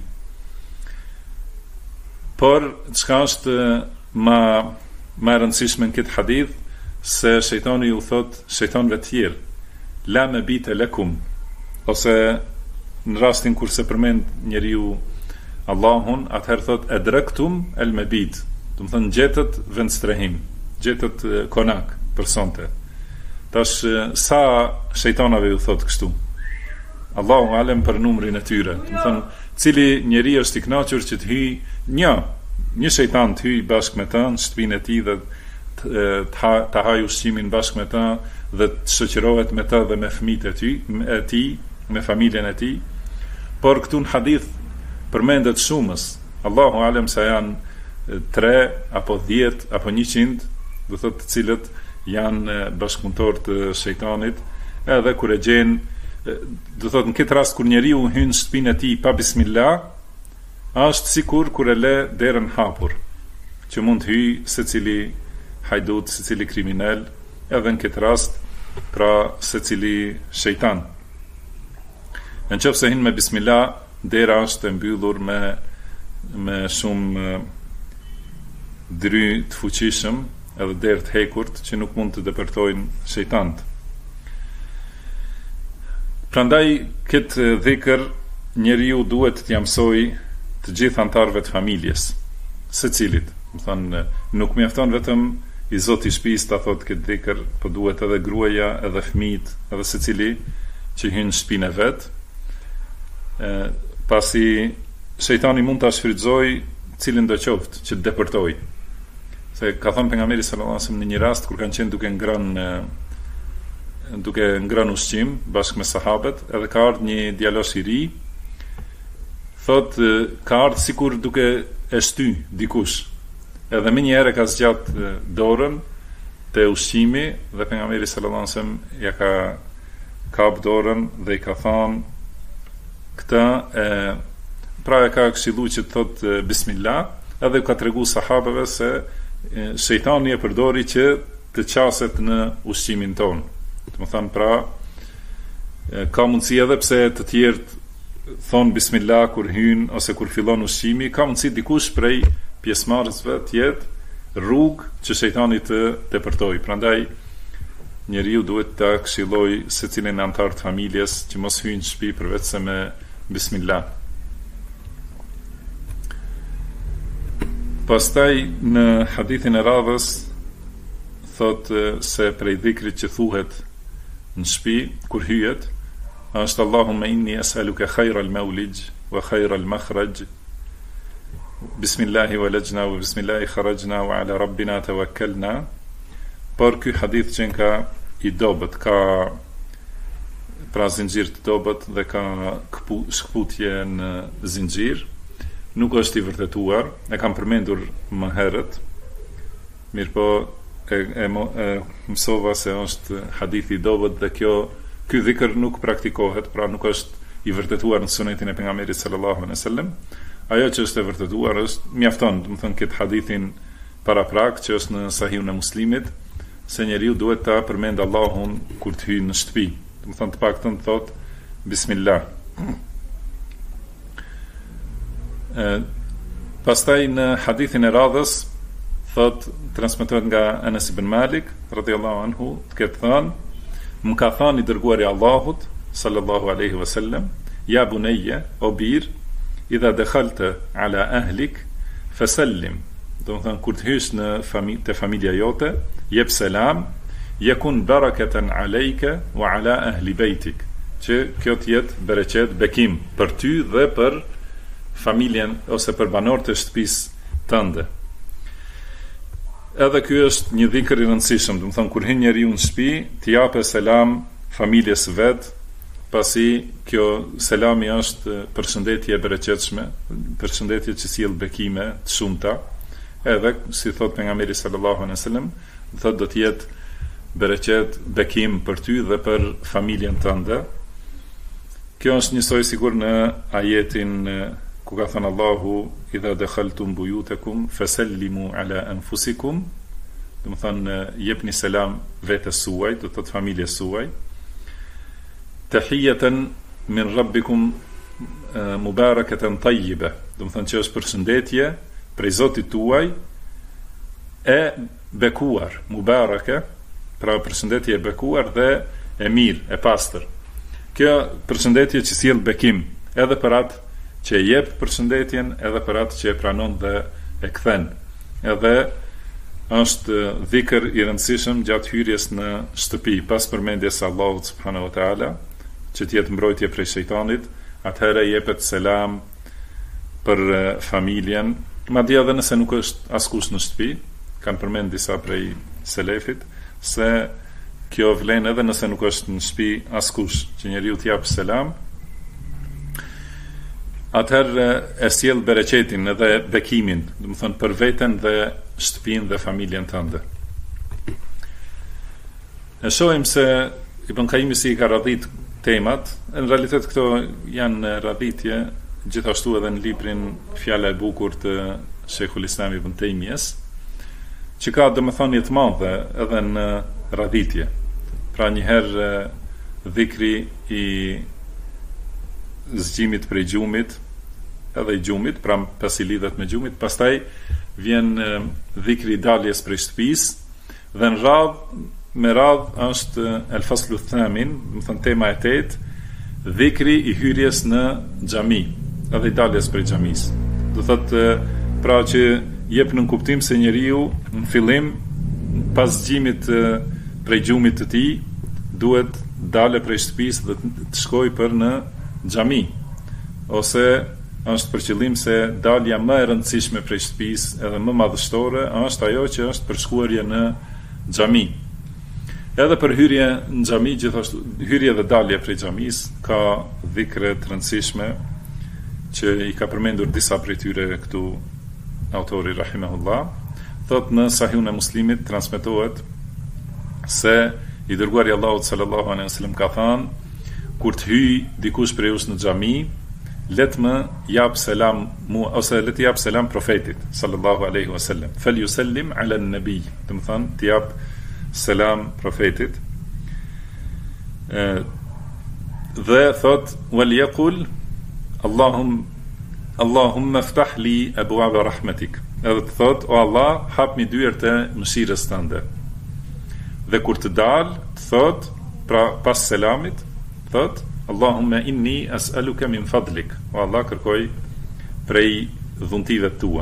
B: Por çka është më e rëndësishme në këtë hadith, se shejtani u thot shejtanëve të tjerë, la mabita lakum, ose në rastin kur se përmend njeriu Allahun, atëherë thot edrektum el mebit, do të thënë gjetët vendstrehim, gjetët konak për sonte. Tash sa shejtanave ju thot kështu? Allahu alem për numrin e tyre. Do të thënë cili njeri është i kënaqur që të hyjë një shejtan të hyjë bashkë me ta në shtëpinë e tij dhe të hajë ushqimin bashkë me ta dhe të shoqërohet me ta dhe me fëmijët e tij, me familjen e tij. Por këtu në hadith përmendet shumës. Allahu alem sa janë 3 apo 10 apo 100, do thotë të cilët janë bashkëpunëtor të shejtanit, edhe kur e gjen, do thotë në këtë rast kur njeriu hyn në shtëpinë e tij pa bismillah, është sikur kur e lë derën hapur, që mund të hyjë secili hajdut, secili kriminal, edhe në këtë rast pra secili shejtan. Nëse hyn me bismillah, dera është e mbyllur me shumë dry të fuqishëm, edhe derë të hekurt që nuk mund të depërtojnë shejtant. Prandaj këtë dhikr njeriu duhet të mësoj të gjithë antarëve të familjes, secilit. Do thonë nuk mjafton vetëm i zoti i shtëpisë ta thotë këtë dhikr, por duhet edhe gruaja, edhe fëmijët, edhe secili që hyn në shtëpinë e vet. Pasi shejtani mund ta shfrytëzoj cilin do qoftë që të depërtoj. Se ka thënë pejgamberi sallallahu alajhi wasallam në një rast kur kanë qenë duke ngrënë ushqim bashkë me sahabët, edhe ka ardhur një djalosh i ri, thotë ka ardhur sikur duke e shty dikush. Edhe më një herë ka zgjat dorën te ushqimi dhe pejgamberi sallallahu alajhi wasallam ja ka kap dorën dhe i ka thënë këtë pra e ka këshilluar që të thotë bismillah, edhe ka tregu sahabëve se shejtani e përdori që të qaset në ushqimin ton. Do të thonë pra ka mundësi edhe pse të tjerë thon bismillah kur hyn ose kur fillon ushqimi, ka mundësi dikush prej pjesëmarrësve të jetë rrugë që shejtani të depërtoj. Prandaj njeriu duhet ta këshilloj secilin antar të familjes që mos hyjë në shtëpi përveç se me bismillah. Pastaj në hadithin e radhës thot se prej dhikrit që thuhet në shtëpi kur hyjet është Allahumma inni as'aluka khayra al-mawlij wa khayra al-makhraj, bismillahi walajna wa bismillahi kharajna wa ala rabbina tawakkalna. Por ky hadith që ka i dobët, ka pra zinxhir të dobët dhe ka shkputje në zinxhir, nuk është i vërtetuar, e kam përmendur më herët, mirëpo e mësova se është hadith i dobët dhe ky dhikr nuk praktikohet, pra nuk është i vërtetuar në sunetin e pejgamberit sallallahu alaihi wasallam. Ajo që është e vërtetuar është mjafton, do të thënë këtë hadithin paraprak që është në Sahihun e Muslimit, se njeriu duhet ta përmend Allahun kur të hyjë në shtëpi. Do të thënë të paktën të thotë bismillah. Pastaj në hadithin e radhës thot transmetohet nga Anas ibn Malik radhiyallahu anhu, të ketë thënë, më ka thënë i dërguari i Allahut sallallahu alaihi wasallam, ya bunayya, o bir, idha dakhalta ala ahlik fasallim. Do të thënë kur të hysh në familja jote, jep selam, yakun barakatan alayka wa ala ahli bejtik, që kjo të jetë bereqet, bekim për ty dhe për familjen ose për banorët e shtëpisë tënde. Edhe ky është një dhikr i rëndësishëm, do të thonë kur hyn njeriu në shtëpi, t'i japë selam familjes vet, pasi kjo selami është përshëndetje e bereqetshme, përshëndetje që sjell bekime të shumta, edhe si thot pejgamberi sallallahu alaihi wasallam, thotë do të jetë bereqet, bekim për ty dhe për familjen tënde. Kjo është njësoj sigur në ajetin ku ka thënë Allahu idha dakhaltum buyutakum fasallimu ala anfusikum, do të thënë jepni selam vetes suaj, do të thotë familjes suaj. Tahiyatan min rabbikum mubarakatan tayyiba, do të thënë që është përshëndetje prej Zotit tuaj e bekuar, mubaraka, pra përshëndetje e bekuar dhe e mirë, e pastër. Kjo përshëndetje që sjell bekim edhe për atë që e jep përshëndetjen edhe për atë që e pranon dhe e kthen. Edhe është dhikr i rëndësishëm gjatë hyrjes në shtëpi, pas përmendjes së Allahut subhanahu wa taala, që të jetë mbrojtje prej shejtanit, atëherë jepet selam për familjen, madje edhe nëse nuk është askush në shtëpi, kanë përmend disa prej selefit se kjo vlen edhe nëse nuk është në shtëpi askush, që njeriu t'i jap selam, atëherë e sjell bereqetin edhe bekimin, do të thonë për veten dhe shtëpinë dhe familjen tënde. Ne shohim se Ibn Qayyim si ka radhit temat, në realitet këto janë radhitje gjithashtu edhe në librin Fjala e bukur të Sheikhul Islam Ibn Taymiyes, që ka domethënie të madhe edhe në radhitje. Pra njëherë dhikri i zgjimit prej gjumit, edhe i gjumit, pra pasi lidhet me gjumit, pastaj vjen dhikri i daljes prej shtëpisë, dhe në me radh është el faslu thamin, do të thënë tema e 8, dhikri i hyrjes në xhami, edhe i daljes prej xhamis. Do thotë pra që jep në kuptim se njeriu në fillim pas zgjimit prej gjumit të tij duhet dalë prej shtëpisë dhe të shkojë për në xhami, ose është për qëllim se dalja më e rëndësishme prej shtëpisë edhe më madhështore është ajo që është për shkuarje në xhami. Edhe për hyrje në xhami, gjithashtu hyrje dhe dalje prej xhamis ka dhikre të rëndësishme që i ka përmendur disa prej tyre këtu autori rahimahullah. Thot në Sahihun e Muslimit transmetohet se i dërguari i Allahut sallallahu alaihi wasallam ka thënë, kur të hyj dikush prej jush në xhami, let më jap selam mua, ose let jap selam profetit sallallahu alaihi wasallam. Fel yusallim ala an-nabi, do të thonë të jap selam profetit. Dhe thot wal yaqul Allahumma iftah li abwaab rahmatik. Edhe të thot, o Allah, hapni dyert e mëshirës tënde. Dhe kur të dal, të thot, pra pas selamit, thot Allahumma inni as'aluka min fadlik. O Allah, kërkoj prej dhuntive tua.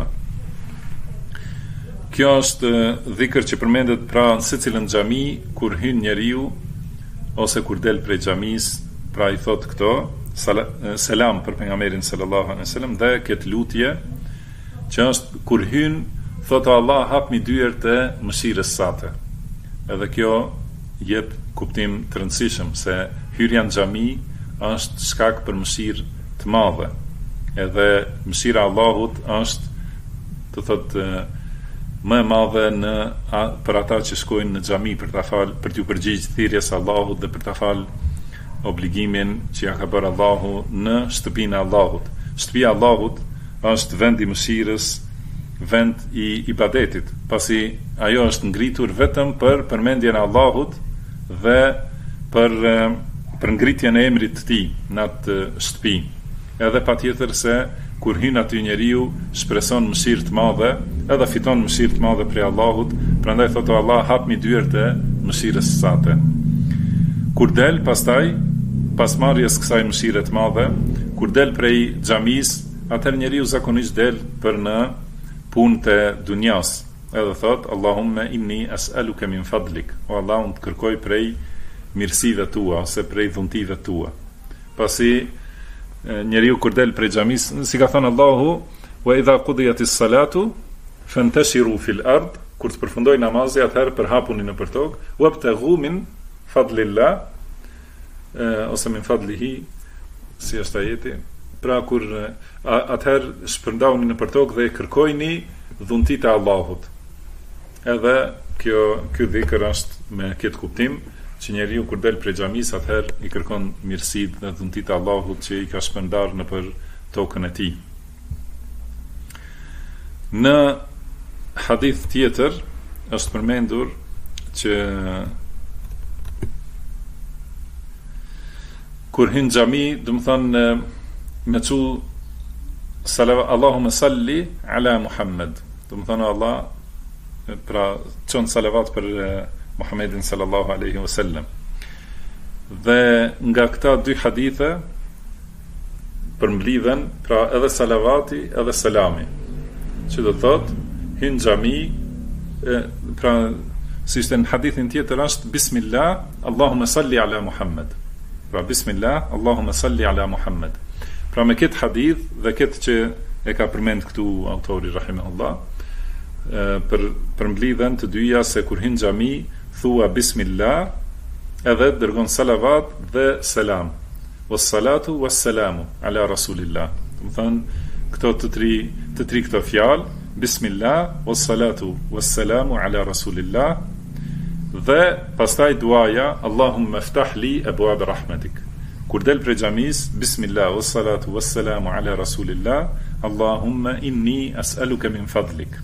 B: Kjo është dhikr që përmendet pra në secilën xhami kur hyn njeriu ose kur del prej xhamis, pra i thot këto selam për pejgamberin sallallahu alaihi wasallam dhe këtë lutje që është kur hyn, thot Allah, hapni dyert e mëshirës sate. Edhe kjo jep kuptim të rëndësishëm se hyrja në xhami është shkak për mëshirë të madhe. Edhe mëshira e Allahut është, të thotë, më e madhe për ata që shkojnë në xhami për t'u përgjigjë thirrjes së Allahut dhe për ta fal obligimin që ja ka bërë Allahu në shtëpinë e Allahut. Shtëpia e Allahut është vend i mëshirës, vend i ibadetit, pasi ajo është ngritur vetëm për përmendjen e Allahut dhe për ngritjen e emrit të tij në atë shtëpi. Edhe patjetër se kur hyn aty njeriu shpreson mëshirë të madhe, edhe fiton mëshirë të madhe prej Allahut, prandaj thotë Allah, hapni dyert e mëshirës sate. Kur del pastaj, pas marrjes kësaj mëshire të madhe, kur del prej xhamis, atëherë njeriu zakonisht del për në punët e dunjas. Edhe thotë Allahumma inni as'aluka min fadlik. O Allah, unë të kërkoj prej mirësive tua ose prej dhuntive tua. Pasi njeriu kur del prej xhamis, si ka thënë Allahu, wa idha qudiyatis salatu fantashiru fil ard, kur të përfundoj namazi, atëherë përhapuni nëpër tokë, wabtaghu min fadlillah, ose min fadlihi, si është ajeti. Pra kur atëherë shpërndani nëpër tokë dhe kërkojni dhuntit e Allahut. Edhe ky dhikr është me këtë kuptim që njeriu kur del prej xhamis, atëherë i kërkon mirësitë dhe dhuntit e Allahut që i ka shpërndar nëpër tokën e tij. Në hadith tjetër është përmendur që kur hyn xhami, do të thonë me thu Allahumma salli ala Muhammad. Do të thonë Allah, pra çon salavat për Muhammedin sallallahu alaihi wasallam. Dhe nga këta dy hadithe përmblidhen, pra edhe salavati edhe selami. Që do thot, hin xhami, pra si ishte në hadithin tjetër është Bismillah, Allahumma salli ala Muhammed. Pra Bismillah, Allahumma salli ala Muhammed. Pra me këtë hadith dhe këtë që e ka përmend këtu autori rahimahullah, përmblidhen të dyja se kur hin xhami thua Bismillah, edhe dërgon salavat dhe selam. Wassalatu wassalamu ala Rasulillah. Do të thonë këto të tri këto fjalë, Bismillah, wassalatu wassalamu ala Rasulillah, dhe pastaj duaja Allahumma ftah li abwab rahmatik. Kur del prej xhamis, Bismillah, wassalatu wassalamu ala Rasulillah, Allahumma inni as'aluka min fadlik.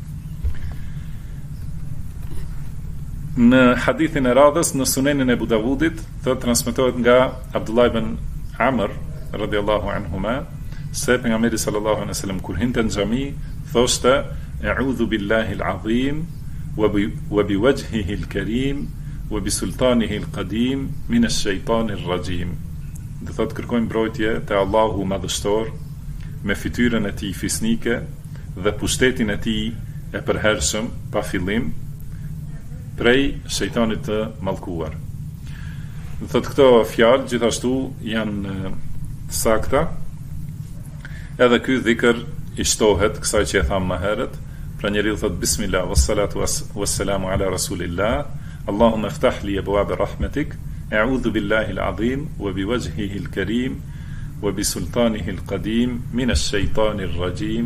B: Në hadithin e radhës në Sunenin e Abu Davudit, thot transmetohet nga Abdullah ibn Amr radhiyallahu anhuma se pejgamberi sallallahu alaihi wasallam kur hinte në xhami thoshte a'udhu billahi al-azim wa bi wajhihi al-karim wa bi sultanihi al-qadim min ash-shaytani ar-rajim. Do thot kërkojmë mbrojtje te Allahu madhështor me fytyrën e tij fisnike dhe pushtetin e tij e përhershëm pa fillim prej shejtanit të mallkuar. Do thot këto fjalë gjithashtu janë sakta. Edhe ky dhikr i shtohet kësaj që e tham më herët. Pra njeriu thot Bismillah, wassalatu wassalamu ala Rasulillah, Allahumma ftah li abwab rahmatik, a'udhu billahi al-azim wa bi wajhihi al-karim wa bi sultanihi al-qadim min ash-shaytani ar-rajim.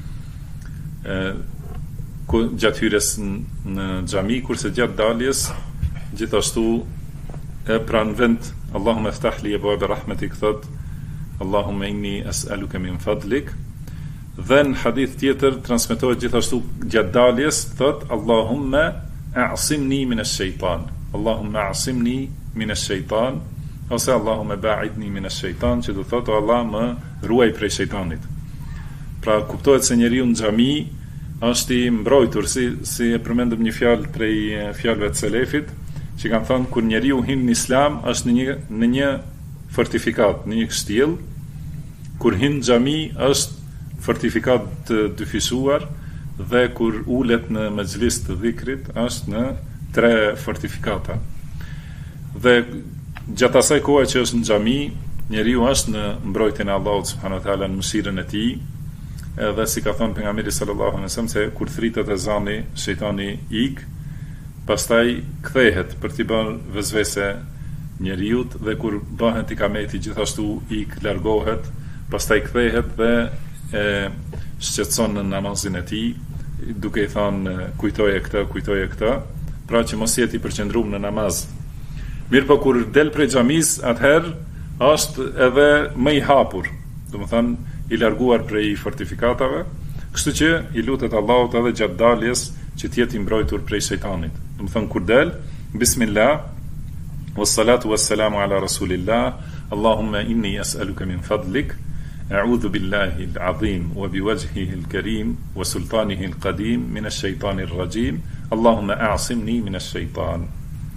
B: Gjatë hyrjes në xhami kurse gjatë daljes gjithashtu pra në vend Allahumma ftah li abwab rahmatik thot Allahumma inni as'aluka min fadlik. Dhe në hadith tjetër transmetohet gjithashtu gjatë daljes thot Allahumma a'simni min ash-shaytan, Allahumma a'simni min ash-shaytan, ose Allahumma ba'idni min ash-shaytan, që do thotë Allah më ruaj prej shejtanit. Pra kuptohet se njeriu në xhami është i mbrojtur, si e përmendëm një fjalë prej fjalëve të selefit, që kanë thënë kur njeriu hyn në Islam është në një fortifikat, në një kështjell, kur hyn në xhami është fortifikat të dyfisuar, dhe kur ulet në mexhlis të dhikrit është në 3 fortifikata. Dhe gjatë asaj kohe që është në xhami, njeriu është në mbrojtjen e Allahut subhanahu wa taala, në mëshirën e tij. Edhe si ka thënë pejgamberi sallallahu alaihi wasallam se kur thritet ezani, shejtani ik, pastaj kthehet për t'i bërë vezvese njeriu, dhe kur bëhet ikameti gjithashtu ik, largohet, pastaj kthehet dhe e shqetëson në namazin e tij, duke i thënë kujtoje këtë, pra që mos jeti përqendruar në namaz. Mirë po kur del prej xhamis, atëherë është edhe më i hapur, domethënë i larguar prej fortifikatave, kështu që i lutet Allahut edhe gjatë daljes që të jetë i mbrojtur prej shejtanit. Domethënë kur del, Bismillah, wassalatu wassalamu ala Rasulillah, Allahumma inni as'aluka min fadlik, a'udhu billahi al-azim wa bi wajhihi al-karim wa sultanihi al-qadim min ash-shaytani ar-rajim, Allahumma a'simni min ash-shaytan.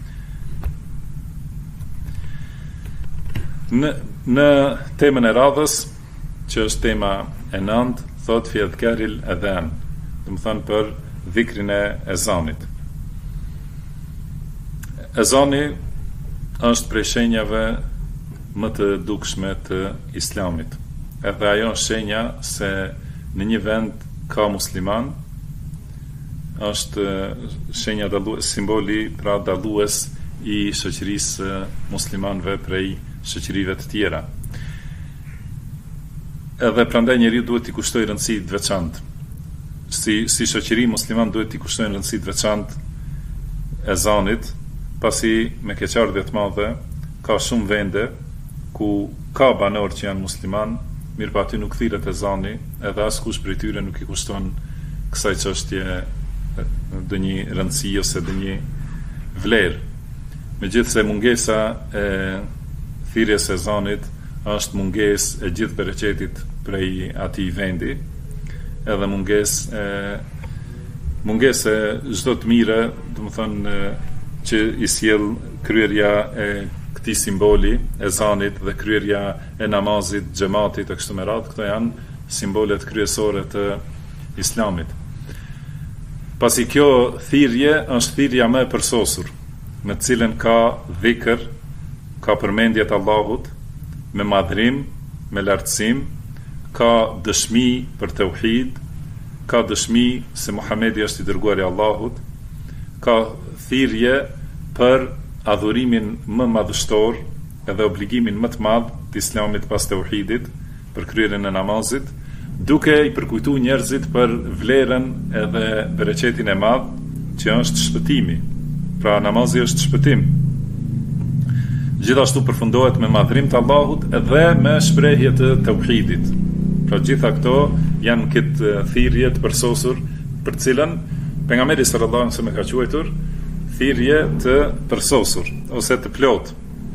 B: Në temën e radhës, që është tema e 9, thot fi adhkaril adhan, do të thonë për dhikrin e ezanit. Ezani është prej shenjave më të dukshme të Islamit. Edhe ajo është shenja se në një vend ka musliman, është shenja simboli pra dallues i shoqërisë muslimanëve prej shoqërive të tjera. Edhe prandaj njeriu duhet t'i kushtoj rëndësi të veçantë. Si shoqëri musliman duhet t'i kushtojnë rëndësi të veçantë ezanit, pasi me keqardhje të madhe ka shumë vende ku ka banor që janë musliman, mirë pa aty nuk thirret ezani, edhe askush prej tyre nuk i kushton kësaj çështje ndonjë rëndësi ose ndonjë vlerë. Megjithse mungesa e thirrjes së ezanit është mungesë e gjithë bereqetit prej atij vendi, edhe mungesë e çdo të mire, domethënë që i sjell kryerja e këtij simboli ezanit dhe kryerja e namazit, xhamatit e kështu me radhë, këto janë simbolet kryesore të Islamit. Pasi kjo thirrje është thirrja më e përsosur, me të cilën ka dhikr, ka përmendje të Allahut, me madhrim, me lartësim, ka dëshmi për tauhid, ka dëshmi se Muhamedi është i dërguari i Allahut, ka thirrje për adhurimin më madhështor edhe obligimin më të madh të Islamit pas tauhidit, për kryerjen e namazit, duke i përkujtuar njerëzit për vlerën edhe bereqetin e madh që është shpëtimi. Pra namazi është shpëtim. Gjithashtu përfundohet me madhrim të Allahut edhe me shprehje të tauhidit. Pra gjitha këto janë këtë thirrje të përsosur, për cilën pejgamberi sallallahu alaihi wasallam ka quajtur thirrje të përsosur ose të plot.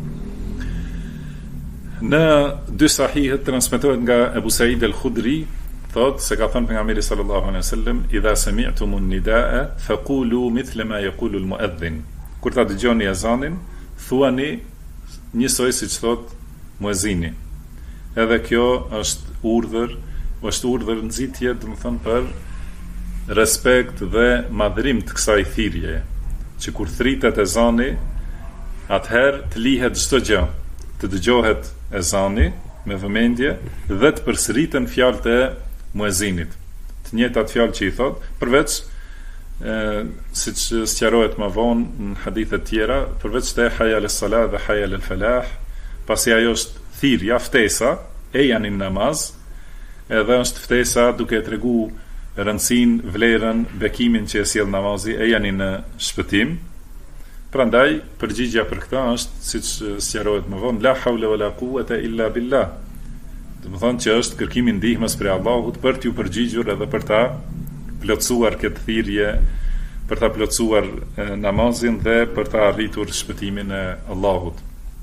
B: Në dy sahihet transmetohet nga Ebu Said al-Khudri, thot se ka thënë pejgamberi sallallahu alaihi wasallam, idha sami'tumun nidaa faqulu mithla ma yaqulu al-muadhdhin. Kur ta dëgjoni ezanin, thuani njësoj siç thot muezini. Edhe kjo është urdhër nxitje, domethënë për respekt dhe madhrim të kësaj thirrjeje, që kur thritet ezani, atëherë të lihet çdo gjë, të dëgjohet ezani me vëmendje dhe të përsëriten fjalët e muezinit, të njëjtat fjalë që i thot, përveç siç sqarohet më vonë në hadithe të tjera, përveç te hayya al-salah dhe hayya al-falah, pasi ajo është thirrja, ftesa e janë në namaz, edhe është ftesa duke treguar rëndësin, vlerën, bekimin që e sjell namazi, e janë në shpëtim. Prandaj përgjigjja për këtë është, siç sqarohet më vonë, la hawla wala quwwata illa billah. Do të thonë që është kërkimi ndihmës prej Allahut për t'ju përgjigjur edhe për ta plotësuar këtë thirrje, për ta plotësuar namazin dhe për ta arritur shpëtimin e Allahut.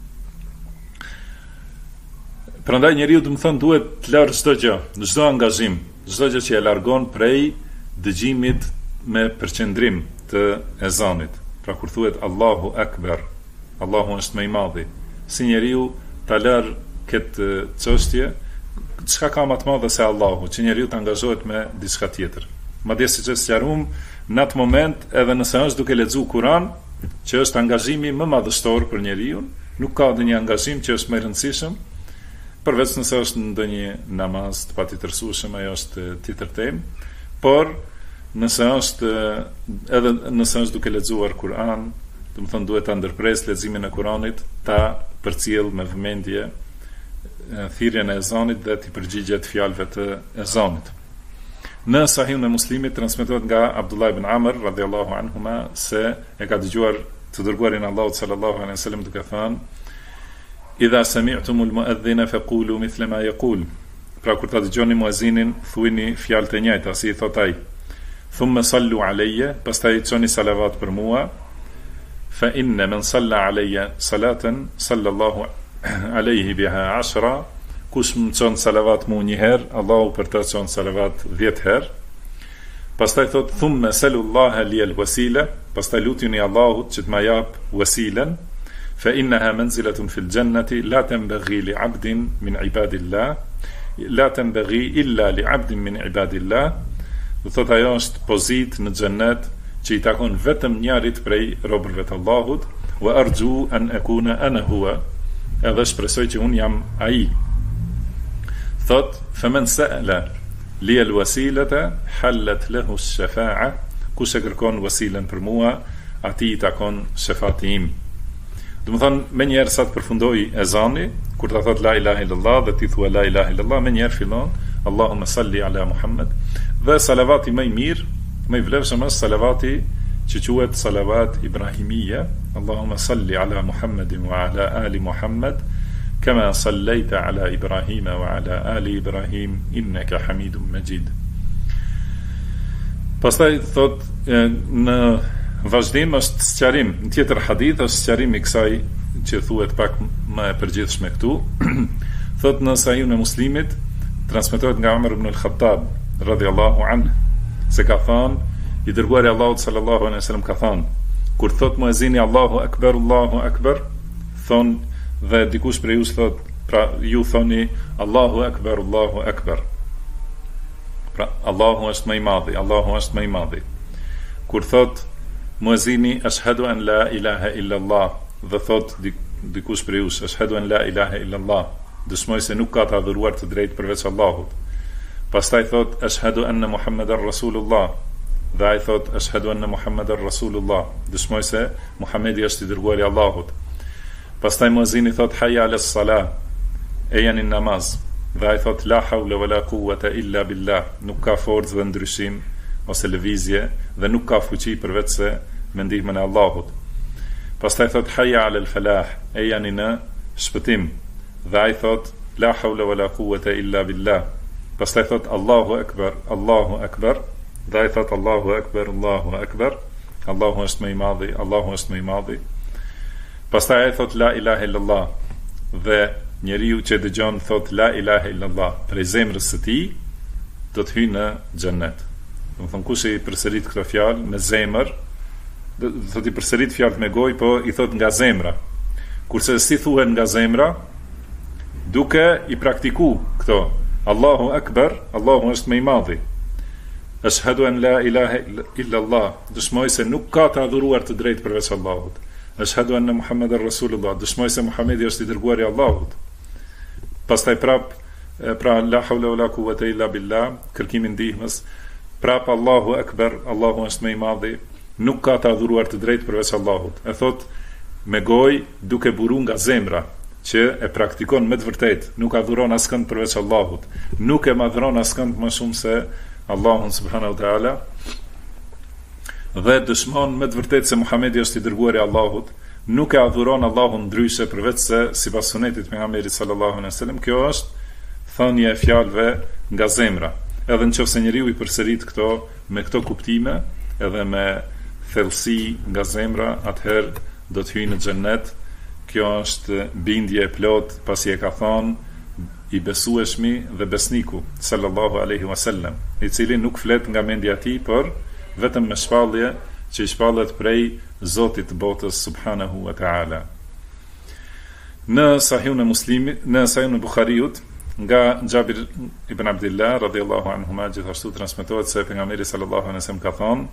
B: Prandaj njeriu do të thonë duhet të larë çdo gjë, çdo angazhim, çdo gjë që e largon prej dëgjimit me përqendrim të ezanit. Pra kur thuhet Allahu Akbar, Allahu është më i madhi, si njeriu ta larë këtë çështje, çka ka më të madhe se Allahu, që njeriu të angazhohet me diçka tjetër. Madje siç e sqaruam, në atë moment edhe nëse është duke lexuar Kur'an, që është angazhimi më madhështor për njeriu, nuk ka ndonjë angazhim që është më i rëndësishëm, përveç nëse është në ndonjë namaz të patitërsueshëm, ajo është tjetër temë, por nëse është duke lexuar Kur'an, do të thonë duhet ta ndërpres leximin e Kur'anit, ta përcjell me vëmendje thirrjen e ezanit dhe të përgjigjet fjalëve të ezanit. Në Sahihun e Muslimit transmetohet nga Abdullah ibn Amr radhiyallahu anhuma se e ka dëgjuar të dërguarin Allahut sallallahu alaihi wasallam duke thënë: idha sami'tumul muadhdhina faqulu mithla ma yaqul. Pra kur ta dëgjoni muezinin, thuini fjalët e njëjta si i thot ai. Thumma sallu alayya, pastaj çoni salavat për mua. Fa inna man salla alayya salatan sallallahu alayhi biha 10. Kush më çon salavat mu një herë, Allahu për të çon salavat 10 herë. Pastaj thot thumma sallallahu li al-wasila, pastaj lutuni Allahut që të më jap wasilen. فإنها منزلة في الجنة لا تنبغي لعبد من عباد الله لا تنبغي إلا لعبد من عباد الله. Do thot ajo është pozitë në xhennet që i takon vetëm njarit prej robërve të Allahut, wa arju an akuna ana huwa, edhe shpresoj që un jam ai. Thot faman sa'ala li al-wasilata halat lahu ash-shafa'a, kush e kërkon wasilën për mua, atij i takon shefati im. Do të thonë, me njerë sa të përfundoj ezani, kur të thot la ilaha illallah dhe ti thua la ilaha illallah, me njerë fillon Allahumma salli ala Muhammed, dhe salavati më i mirë, më i vlefshëm është salavati që quhet salavat ibrahimia, Allahumma salli ala Muhammedin wa ala ali Muhammed kama sallaita ala Ibrahima wa ala ali Ibrahim innaka Hamidum Majid. Pastaj thot në vazhdim është sqarim, në tjetër hadith është sqarim i kësaj që thuhet pak më e përgjithshme këtu. Thot në Sahihun e Muslimit transmetohet nga Umar ibn al-Khattab radhiyallahu anhu se ka thënë i dërguari Allahut sallallahu alaihi wasallam ka thënë, kur thot muezini Allahu akbar, thon dhe dikush prej ju thot, pra ju thoni Allahu Akbar, Allahu Akbar. Pra Allahu është më i madhi, Allahu është më i madhi. Kur thot muezini ashhadu an la ilaha illa Allah, dhe thot dikush prej ju ashhadu an la ilaha illa Allah, dëshmoj se nuk ka të adhuruar të drejtë përveç Allahut. Pastaj thot ashhadu anna Muhammadan Rasulullah, dhe ai thot ashhadu anna Muhammadan Rasulullah, dëshmoj se Muhamedi është i dërguari i Allahut. Pastaj muezini thot hayya ala salah, e janë në namaz, dhe ai thot la hawla wala quwwata illa billah, nuk ka forcë dhe ndryshim ose lëvizje dhe nuk ka fuqi përveç se me ndihmën e Allahut. Pastaj thot hayya ala al falah, e janë në shpëtim, dhe ai thot la hawla wala quwwata illa billah. Pastaj thot Allahu Akbar, Allahu Akbar, dhe ai thot Allahu Akbar, Allahu Akbar, Allahu është më i madhi, Allahu është më i madhi. Pastaj ai thot la ilaha illallah, dhe njeriu që dëgjon thot la ilaha illallah prej zemrës së tij do të hyjë në xhennet. Do të thonë kush i përsërit këtë fjalë me zemër, do të thotë i përsërit fjalët me gojë, po i thot nga zemra. Kurse si thuhet nga zemra, duke i praktiku këto Allahu Akbar, Allahu është më i madhi. Ashhadu an la ilaha illa Allah, dëshmoj se nuk ka të adhuruar të drejtë përveç Allahut. Ashhadu anna Muhammadan Rasulullah, dëshmoj se Muhamedi është i dërguari i Allahut. Pastaj pra la hawla wala quwwata illa billah, kërkimi ndihmës, prap Allahu Akbar, Allahu është më i madhi, nuk ka të adhuruar të drejtë përveç Allahut. E thot me gojë duke buru nga zemra, që e praktikon me të vërtet, nuk adhuron askënd përveç Allahut, nuk e madhron askënd më shumë se Allahun subhanahu wa taala, dhe dëshmon me të vërtet se Muhamedi është i dërguari i Allahut, nuk e adhuron Allahun ndryshe përveç se sipas sunetit të pejgamberit sallallahu alaihi wasallam. Kjo është thënia e fjalëve nga zemra. Edhe nëse njeriu i përsërit këto me këto kuptime, edhe me thellësi nga zemra, atëherë do të hyjë në xhennet. Kjo është bindje e plot pasi e ka thonë i besueshmi dhe besniku sallallahu alaihi wasallam, i cili nuk flet nga mendja e tij, por vetëm me shpallje që i shpallet prej Zotit të botës subhanahu wa taala. Në Sahihun e Muslimit, në Sahihun e Buhariut, nga Jabir ibn Abdullah radhiyallahu anhuma, gjithashtu transmetohet se pejgamberi sallallahu alaihi wasallam ka thonë: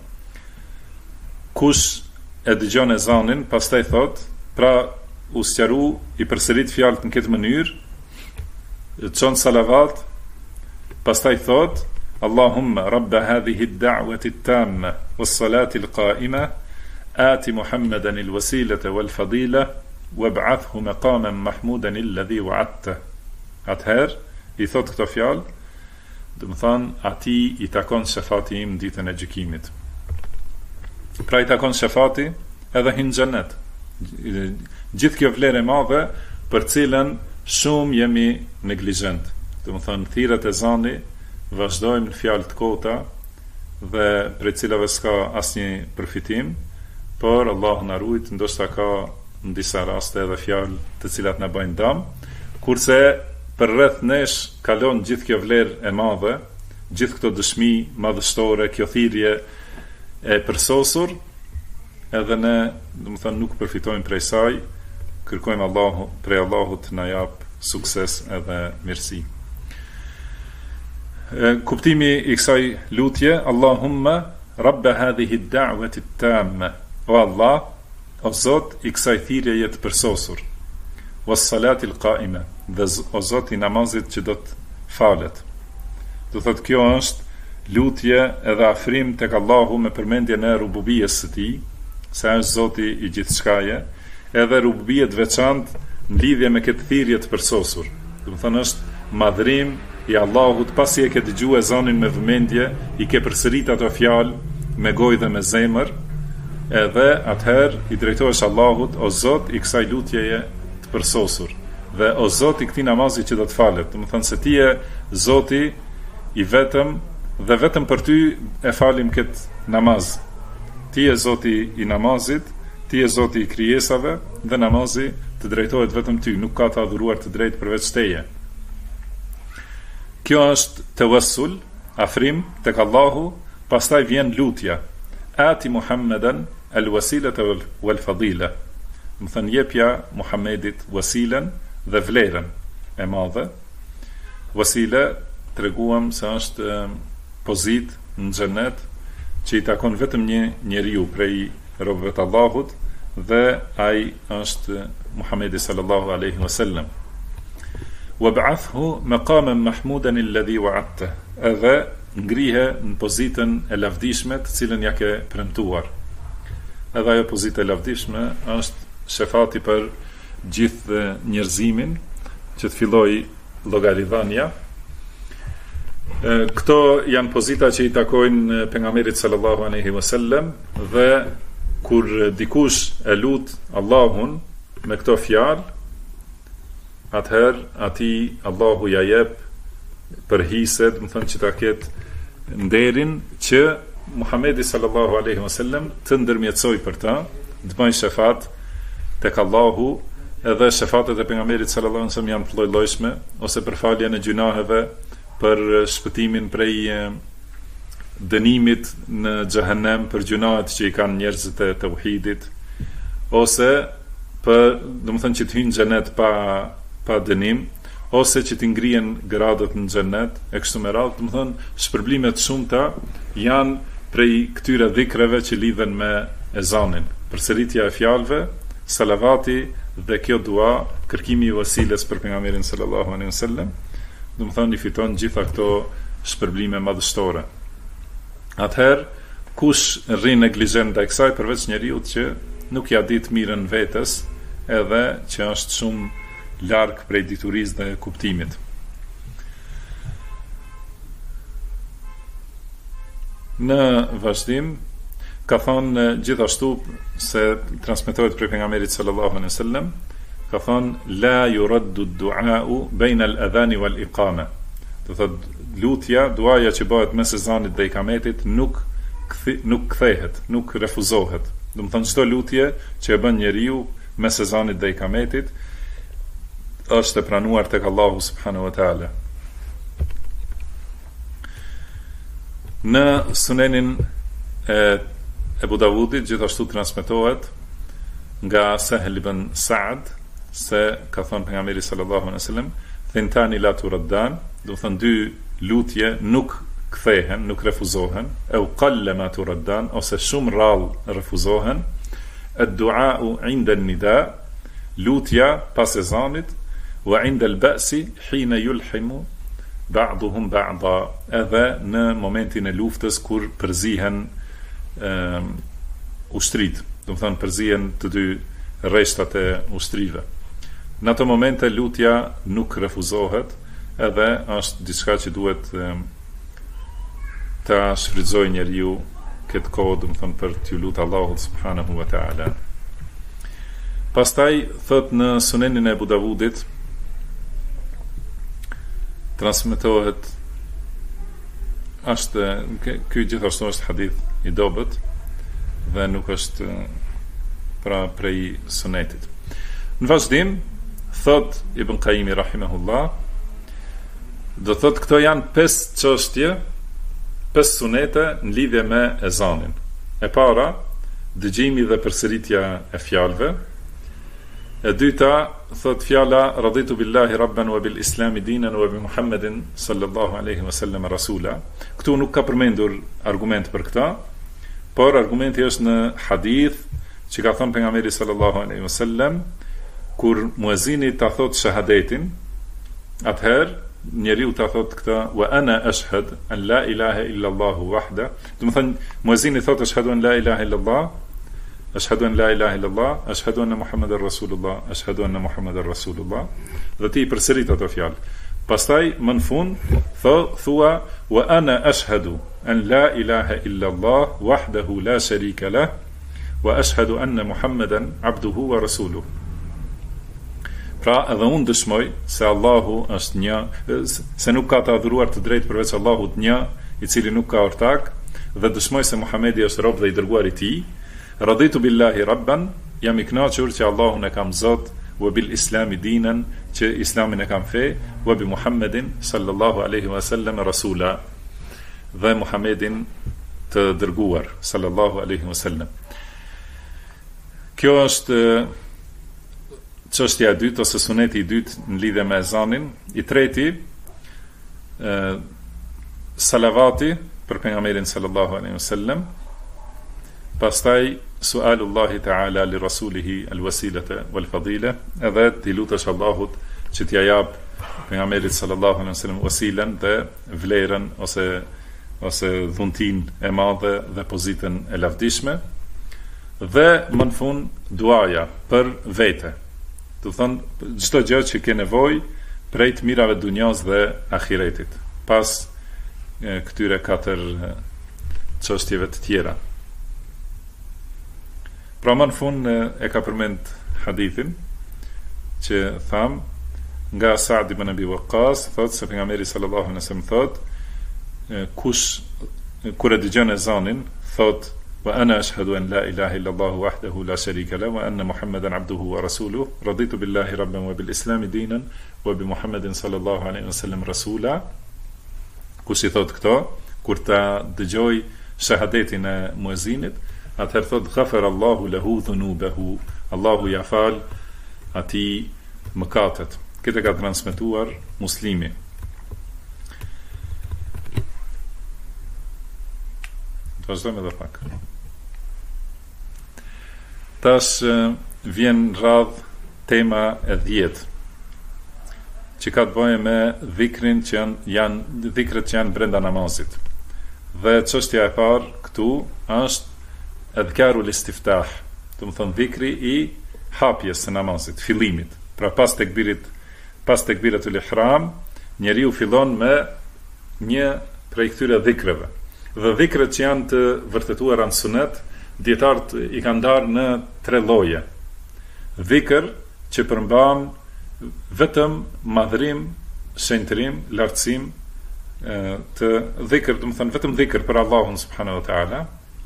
B: kush e dëgjon ezanin, pastaj thot, pra u sqaru i përsërit fjalët në këtë mënyrë, çon salavat, pastaj thot Allahumma rabba hadhihi ad-da'wati at-tamma was-salati al-qa'ima ati Muhammadan al-wasilata wal-fadila wab'athhu maqaman mahmudan alladhi wa'adta. Atëherë i thot këto fjalë, do të thonë ati i takon shefati im ditën e gjykimit. Pra i takon shefati edhe hyn xhennet. Gjithë kjo vlerë e madhe për cilën shumë jemi neglizhent. Do të thonë thirrjet e zani, vazhdojmë në fjalë të kota dhe prej cilave s'ka asnjë përfitim, por Allahu na ruaj, ndoshta ka në disa raste edhe fjalë të cilat na bëjnë dëm, kurse për rreth nesh kalon gjithë kjo vlerë e madhe, gjithë këto dëshmi madhështore, kjo thirrje e përsosur, edhe ne, do të thonë, nuk përfitojmë prej saj. Kërkojmë prej Allahut na jap sukses edhe mirësi. Kuptimi i kësaj lutje, Allahumma rabba hadhihi ad-da'wati at-tamma, o Allah, o Zot i kësaj thirrjeje të përsosur, was-salati al-qa'ima, dhe o Zot i namazit që do të falet. Do thotë kjo është lutje edhe afrim tek Allahu me përmendjen e rububijes së tij, se ai është Zoti i gjithçkaje, edhe rububie të veçantë në lidhje me këtë thirrje të përsosur. Do të thonë është madhrim i Allahut, pasi e ke dëgjuar ezanin me vëmendje, i ke përsërit ato fjalë me gojë dhe me zemër, edhe atëherë i drejtohesh Allahut, o Zot i kësaj lutjeje të përsosur, dhe o Zot i këtij namazi që do të falet. Do të thonë se ti je Zoti i vetëm, dhe vetëm për ty e falim këtë namaz. Ti je Zoti i namazit, ti je Zoti i krijesave, dhe namazi të drejtohet vetëm ty, nuk ka të adhuruar të drejtë përveç teje. Kjo është tawassul, afrim tek Allahu, pastaj vjen lutja. Ati Muhammadan al-wasilata wal-fadila. më thënë jepja Muhamedit wasilen dhe vlerën e madhe. Wasile treguam se është pozit në xhenet që i takon vetëm një njeriu prej robëve të Allahut, dhe ai është Muhamedi sallallahu alaihi wasallam. Wa ba'athu maqaman mahmudan alladhi wa'adta, edhe ngrihe në pozitën e lavdishme të cilën ja ke premtuar. Edhe ajo pozitë e lavdishme është shefati për gjithë njerëzimin, që të filloj llogaridhënia. Këto janë pozita që i takojnë pejgamberit sallallahu alaihi wasallam, dhe kur dikush e lut Allahun me këto fjalë, atëherë ati Allahu ja jep përhiset, më thënë që ta ketë nderin që Muhamedi sallallahu alaihi wasallam të ndërmjetësoj për ta, të bëjë shefat tek Allahu, edhe shefatet e pejgamberit sallallahu alaihi wasallam janë të lloj-llojshme, ose për faljen e gjunaheve, për shpëtimin prej dënimit në xhehenem për gjunahet që i kanë njerëzit e tauhidit, ose për, domethënë, që të hyjnë në xhenet pa dënim, ose që të ngrihen gradët në xhenet e kështu me radhë. Domethënë, shpërblimet shumëta janë prej këtyre dhikreve që lidhen me ezanin, përsëritja e fjalëve, salavati dhe kjo dua, kërkimi i vasiles për pejgamberin sallallahu alaihi wasallam, domethënë i fiton gjitha këto shpërblime madhështore. Atëherë, kush rrin neglizhent ndaj kësaj përveç njeriu që nuk ja dit mirën vetes, edhe që është shumë larg prej diturisë dhe kuptimit. Në vazhdim, ka thonë gjithashtu se transmetohet prej pejgamberit sallallahu alaihi wasallam, ka thonë la yuraddu ad-du'a'u bayna al-adhan wal-iqama. Do thotë lutja, duaja që bëhet mes ezanit dhe ikametit nuk kthehet, nuk refuzohet. Do të thonë çdo lutje që e bën njeriu mes ezanit dhe ikametit është e pranuar tek Allahu subhanahu wa taala. Në Sunenin e Ebu Davudit gjithashtu transmetohet nga Sahel ibn Sa'd se ka thënë pejgamberi sallallahu alaihi wasallam, thintani la turaddan, do të thonë dy lutje nuk kthehen, nuk refuzohen, e u qalle ma turaddan, ose shumë rrallë refuzohen, ad-du'a'u 'inda an-nida, lutja pas ezanit, wa 'inda al-ba'si hina yulhimu ba'duhum ba'da, edhe në momentin e luftës kur përzihen ushtrit, do të thonë përzihen të dy rreshtat e ushtrive. Në ato momente lutja nuk refuzohet, edhe është diçka që duhet ta shfrytëzoj njeriu këtë kohë, do të thonë për t'ju lutur Allahut subhanahu wa taala. Pastaj thot në Sunenin e Abu Davudit transmetohet, është ky gjithashtu është hadith i dobët dhe nuk është pra prej sunetit. Në vazhdim thot Ibn Qayyim rahimahullah, do thot këto janë 5 çështje, 5 sunete në lidhje me ezanin. E para, dëgjimi dhe përsëritja e fjalëve. E dyta, thot fjala raditu billahi rabban wa bil islami dinan wa bi Muhammedin sallallahu alaihi wasallam rasula. Këtu nuk ka përmendur argument për këta, por argumenti është në hadith që ka thënë pejgamberi sallallahu alaihi wasallam, kur muezini ta thot shahadetin, atëherë njeriu ta thot këta wa ana ashhad an la ilaha illa Allah wahda. Do të thonë muezini thot ashhadu an la ilaha illa Allah, ashhadu an la ilaha illa Allah, ashhadu anna Muhammadar Rasulullah, ashhadu anna Muhammadar Rasulullah, dhe ti përsërit ato fjalë. Pastaj më në fund thua wa ana ashhadu an la ilaha illa Allah wahdahu la sharika lah wa ashhadu anna Muhammadan abduhu wa rasuluhu. Pra edhe unë dëshmoj se Allahu është një, se nuk ka të adhuruar të drejtë përveç Allahut një, i cili nuk ka ortak, dhe dëshmoj se Muhamedi është rob dhe i dërguar i tij. Raditu billahi rabban, jam i kënaqur që Allahun e kam Zot, wa bil islami dinan, që islamin e kam fe, wa bi Muhammedin sallallahu alaihi wasallam rasula, dhe Muhammedin të dërguar sallallahu alaihi wasallam. Kjo është çështja e dytë ose suneti i dytë në lidhje me ezanin, i treti salavati për pejgamberin sallallahu alaihi wasallam, pastaj sualullahi ta'ala li rasulihi alwasilata wal fadila, edhe ti lutesh Allahut që t'ja jap pejgamberit sallallahu alaihi wasallam wasilen dhe vlerën ose dhuntin e madhe dhe pozitën e lavdishme, dhe më në fund duaja për vete. Do thonë çdo gjë që ke nevojë prej të mirave të dunjas dhe ahiretit, pas këtyre 4 çështjeve të tjera. Pra më në fund e ka përmend hadithin që tham nga Sa'd ibn Abi Waqqas, thot se pejgamberi sallallahu alaihi wasallam thot, kush kur e dëgjon ezanin thot wa ana ashhadu an la ilaha illa Allah wahdahu la sharika lahu wa anna Muhammadan abduhu wa rasuluhu raditu billahi rabban wa bil islam dinan wa bi Muhammadin sallallahu alaihi wasallam rasula. Kush i thot këto kur ta dëgjoj shahadetin e muezinit, atëherë thot ghafara Allahu lahu dhunubahu, Allahu ja fal atij mëkatet. Këtë ka transmetuar Muslimi. Të vazhdojmë edhe pak. Tash vjen radh tema e 10, që ka të bëjë me dhikrin që janë dhikret që janë brenda namazit. Dhe çështja e parë këtu është adhkarul istiftah, do të thonë dhikri i hapjes së namazit, fillimit. Pra pas tekbiratul ihram, njeriu fillon me një prej këtyre dhikreve. Dhe dhikret që janë të vërtetuara në sunet, dietarët i kanë ndarë në 3 lloje. Dhikr që përmban vetëm madhrim, shenjtërim, lartësim të dhikr, do të thonë vetëm dhikr për Allahun subhanahu wa taala.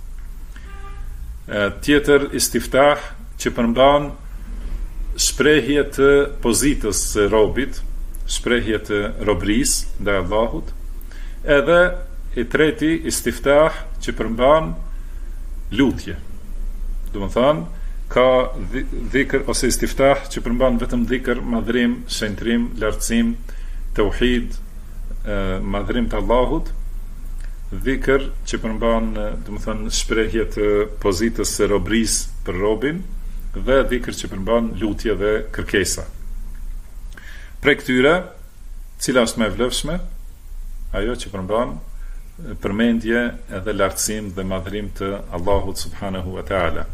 B: Tjetër istiftah që përmban shprehje të pozitës së robit, shprehje të robrisë ndaj Allahut. Edhe i treti istiftah që përmban lutje. Do të thonë ka dhikr ose istiftah që përmban vetëm dhikr, madhrim, shenjtërim, lartësim, tauhid, madhrim të Allahut. Dhikr që përmban, do të thonë shprehje të pozitës së robrisë për robin, dhe dhikr që përmban lutje dhe kërkesa. Prej këtyre, cila është më e vlefshme? Ajo që përmban përmendje edhe lartësim dhe madhrim të Allahut subhanahu wa taala.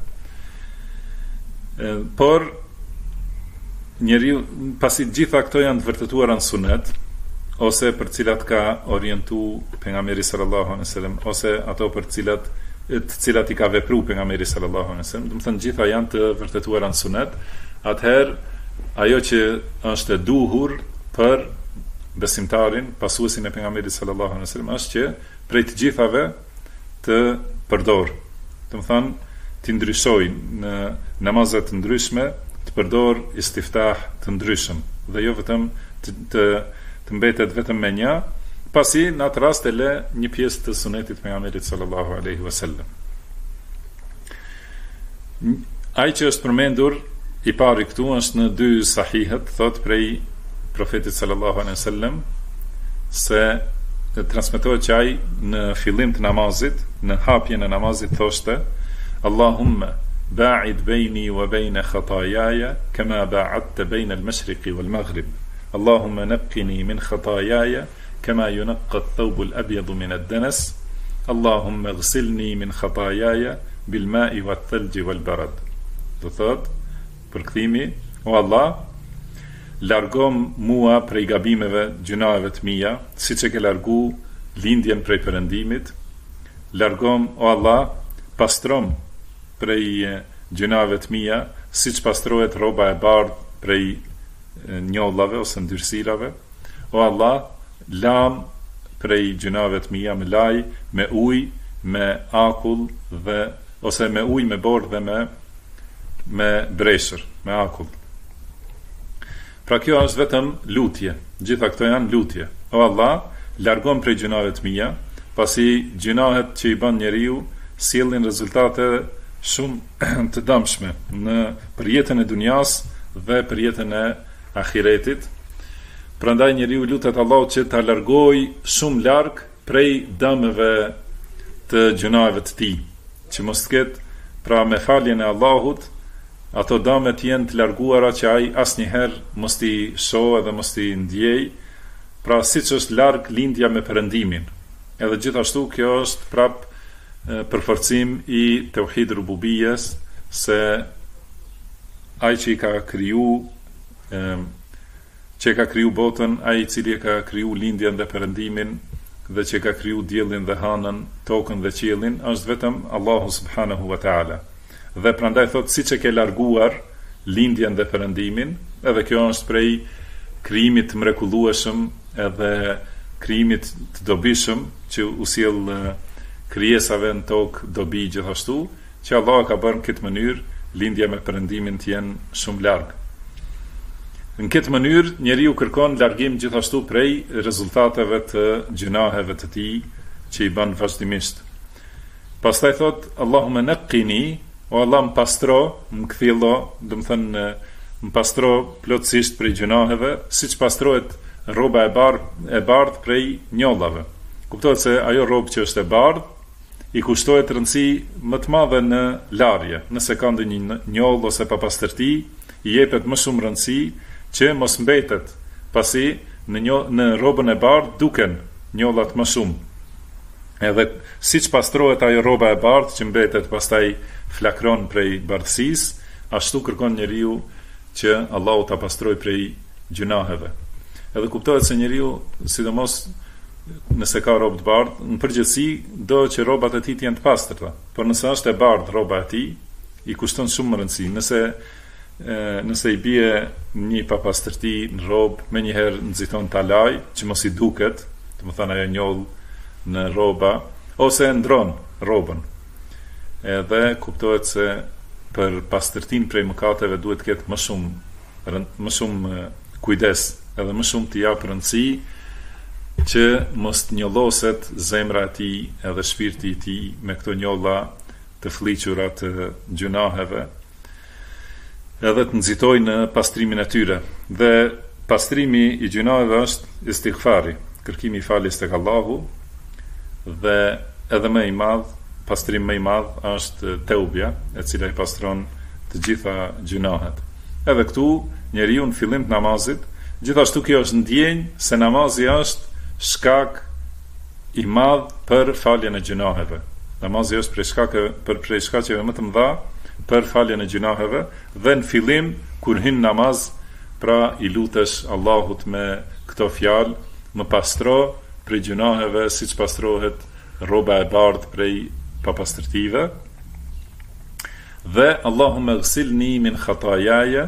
B: Por njeriu, pasi gjitha këto janë të vërtetuara në sunet, ose për cilat ka orientu pejgamberi sallallahu alaihi wasallam, ose ato për të cilat i ka vepruar pejgamberi sallallahu alaihi wasallam, do të thënë gjitha janë të vërtetuara në sunet, atëherë ajo që është e duhur për besimtarin, pasuesin e pejgamberit sallallahu alaihi wasallam, është që prej të gjithave të përdor. Do të thënë të ndryshoj në namazet të ndryshme, të përdor istiftah të ndryshëm, dhe jo vetëm të mbetet vetëm me një, pasi në atë rast e le një pjesë të sunetit të pejgamberit sallallahu alaihi wasallam. Ai që është përmendur i pari këtu është në 2 sahihet, thot prej profetit sallallahu alaihi wasallam se transmetohet që ai në fillim të namazit, në hapjen e namazit thoshte: Allahumma ba'id baini wa baina khataayaya kama ba'adta baina al-mashriqi wal-maghrib. Allahumma naqqini min khataayaya kama yunqqa ath-thawb al-abyad min ad-danas. Allahumma ighsilni min khataayaya bil-ma'i wath-thalji wal-barad. Do thot përkthimi: o Allah, largom mua prej gabimeve, gjunave të mia, siç e ke largu lindjen prej perëndimit. Largom, o Allah, pastrom prej gjunave të mia, siç pastrohet rroba e bardhë prej njollave ose ndyrësirave. O Allah, lam prej gjunave të mia, me laj, me ujë, me akull dhe ose me ujë, me borë dhe me breshër, me akull. Pra kjo është vetëm lutje. Gjitha këto janë lutje. O Allah, largom prej gjunave të mia, pasi gjunahet që i bën njeriu sjellin rezultate shumë të dëmshme për jetën e dunjas dhe për jetën e ahiretit. Prandaj njeriu lutet Allahut që ta largojë shumë larg prej dëmeve të gjunave të tij, që mos ketë pra me faljen e Allahut ato dëme të jenë të larguara që ai asnjëherë mos i shohë dhe mos i ndjej, pra siç është larg lindja me Perëndimin. Edhe gjithashtu kjo është prap përforcim i tauhid rububiyes, se ai që i ka kriju që ka kriju botën, ai i cili ka kriju lindjen dhe Perëndimin dhe që ka kriju diellin dhe hënën, tokën dhe qiellin, është vetëm Allahu subhanahu wa taala. Dhe prandaj thot siç e ke larguar lindjen dhe Perëndimin, edhe kjo është prej krijimit të mrekullueshëm edhe krijimit të dobishëm që u sjell krijesave në tokë dobi gjithashtu, që Allah ka bërë në këtë mënyrë lindja me Perëndimin të jenë shumë larg. Në këtë mënyrë njeriu kërkon largim gjithashtu prej rezultateve të gjunaheve të tij që i bën vazhdimisht. Pastaj thot Allahumma naqqini, o Allah më pastro, më kthillo, do të thënë më pastro plotësisht prej gjunaheve, siç pastrohet rroba e bardhë prej njollave. Kuptohet se ajo rrobë që është e bardhë i kushtohet rëndësi më të madhe në larje. Nëse ka ndonjë njollë ose papastërti, i jepet më shumë rëndësi që mos mbetet, pasi në rrobën e bardhë duken njollat më shumë. Edhe siç pastrohet ajo rroba e bardhë që mbetet pastaj flakron prej bardhësisë, ashtu kërkon njeriu që Allahu ta pastroj prej gjunaheve. Edhe kuptohet se njeriu, sidomos nëse ka rrobë të bardhë, në përgjithësi do që rrobat e tij të jenë të pastërta. Por nëse është e bardhë rroba e tij, i kushton shumë rëndësi. Nëse i bie një papastërti në rrobë, menjëherë nxiton talaj që mos i duket, domethënë ajo njollë në rroba, ose ndron rrobën. Edhe kuptohet se për pastërtinë prej mëkateve duhet të ketë më shumë kujdes, edhe më shumë të jap rëndësi që mos të njolloset zemra e tij edhe shpirti i tij me këto njolla të fliqura të gjunaheve, edhe të nxitoj në pastrimin e tyre. Dhe pastrimi i gjunaheve është istighfari, kërkimi i faljes tek Allahu, dhe edhe më i madh, pastrim më i madh është teubja, e cila i pastron të gjitha gjunahet. Edhe këtu njeriu në fillim të namazit, gjithashtu kjo është ndjenjë se namazi është shkak i madh për faljen e gjunaheve. Namazi është prej shkaqeve më të mëdha për faljen e gjunaheve, dhe në fillim kur hyn namaz, pra i lutesh Allahut me këto fjalë, më pastro prej gjunaheve siç pastrohet rroba e bardhë prej papastërtive, dhe Allahumma ighsilni min khataayaya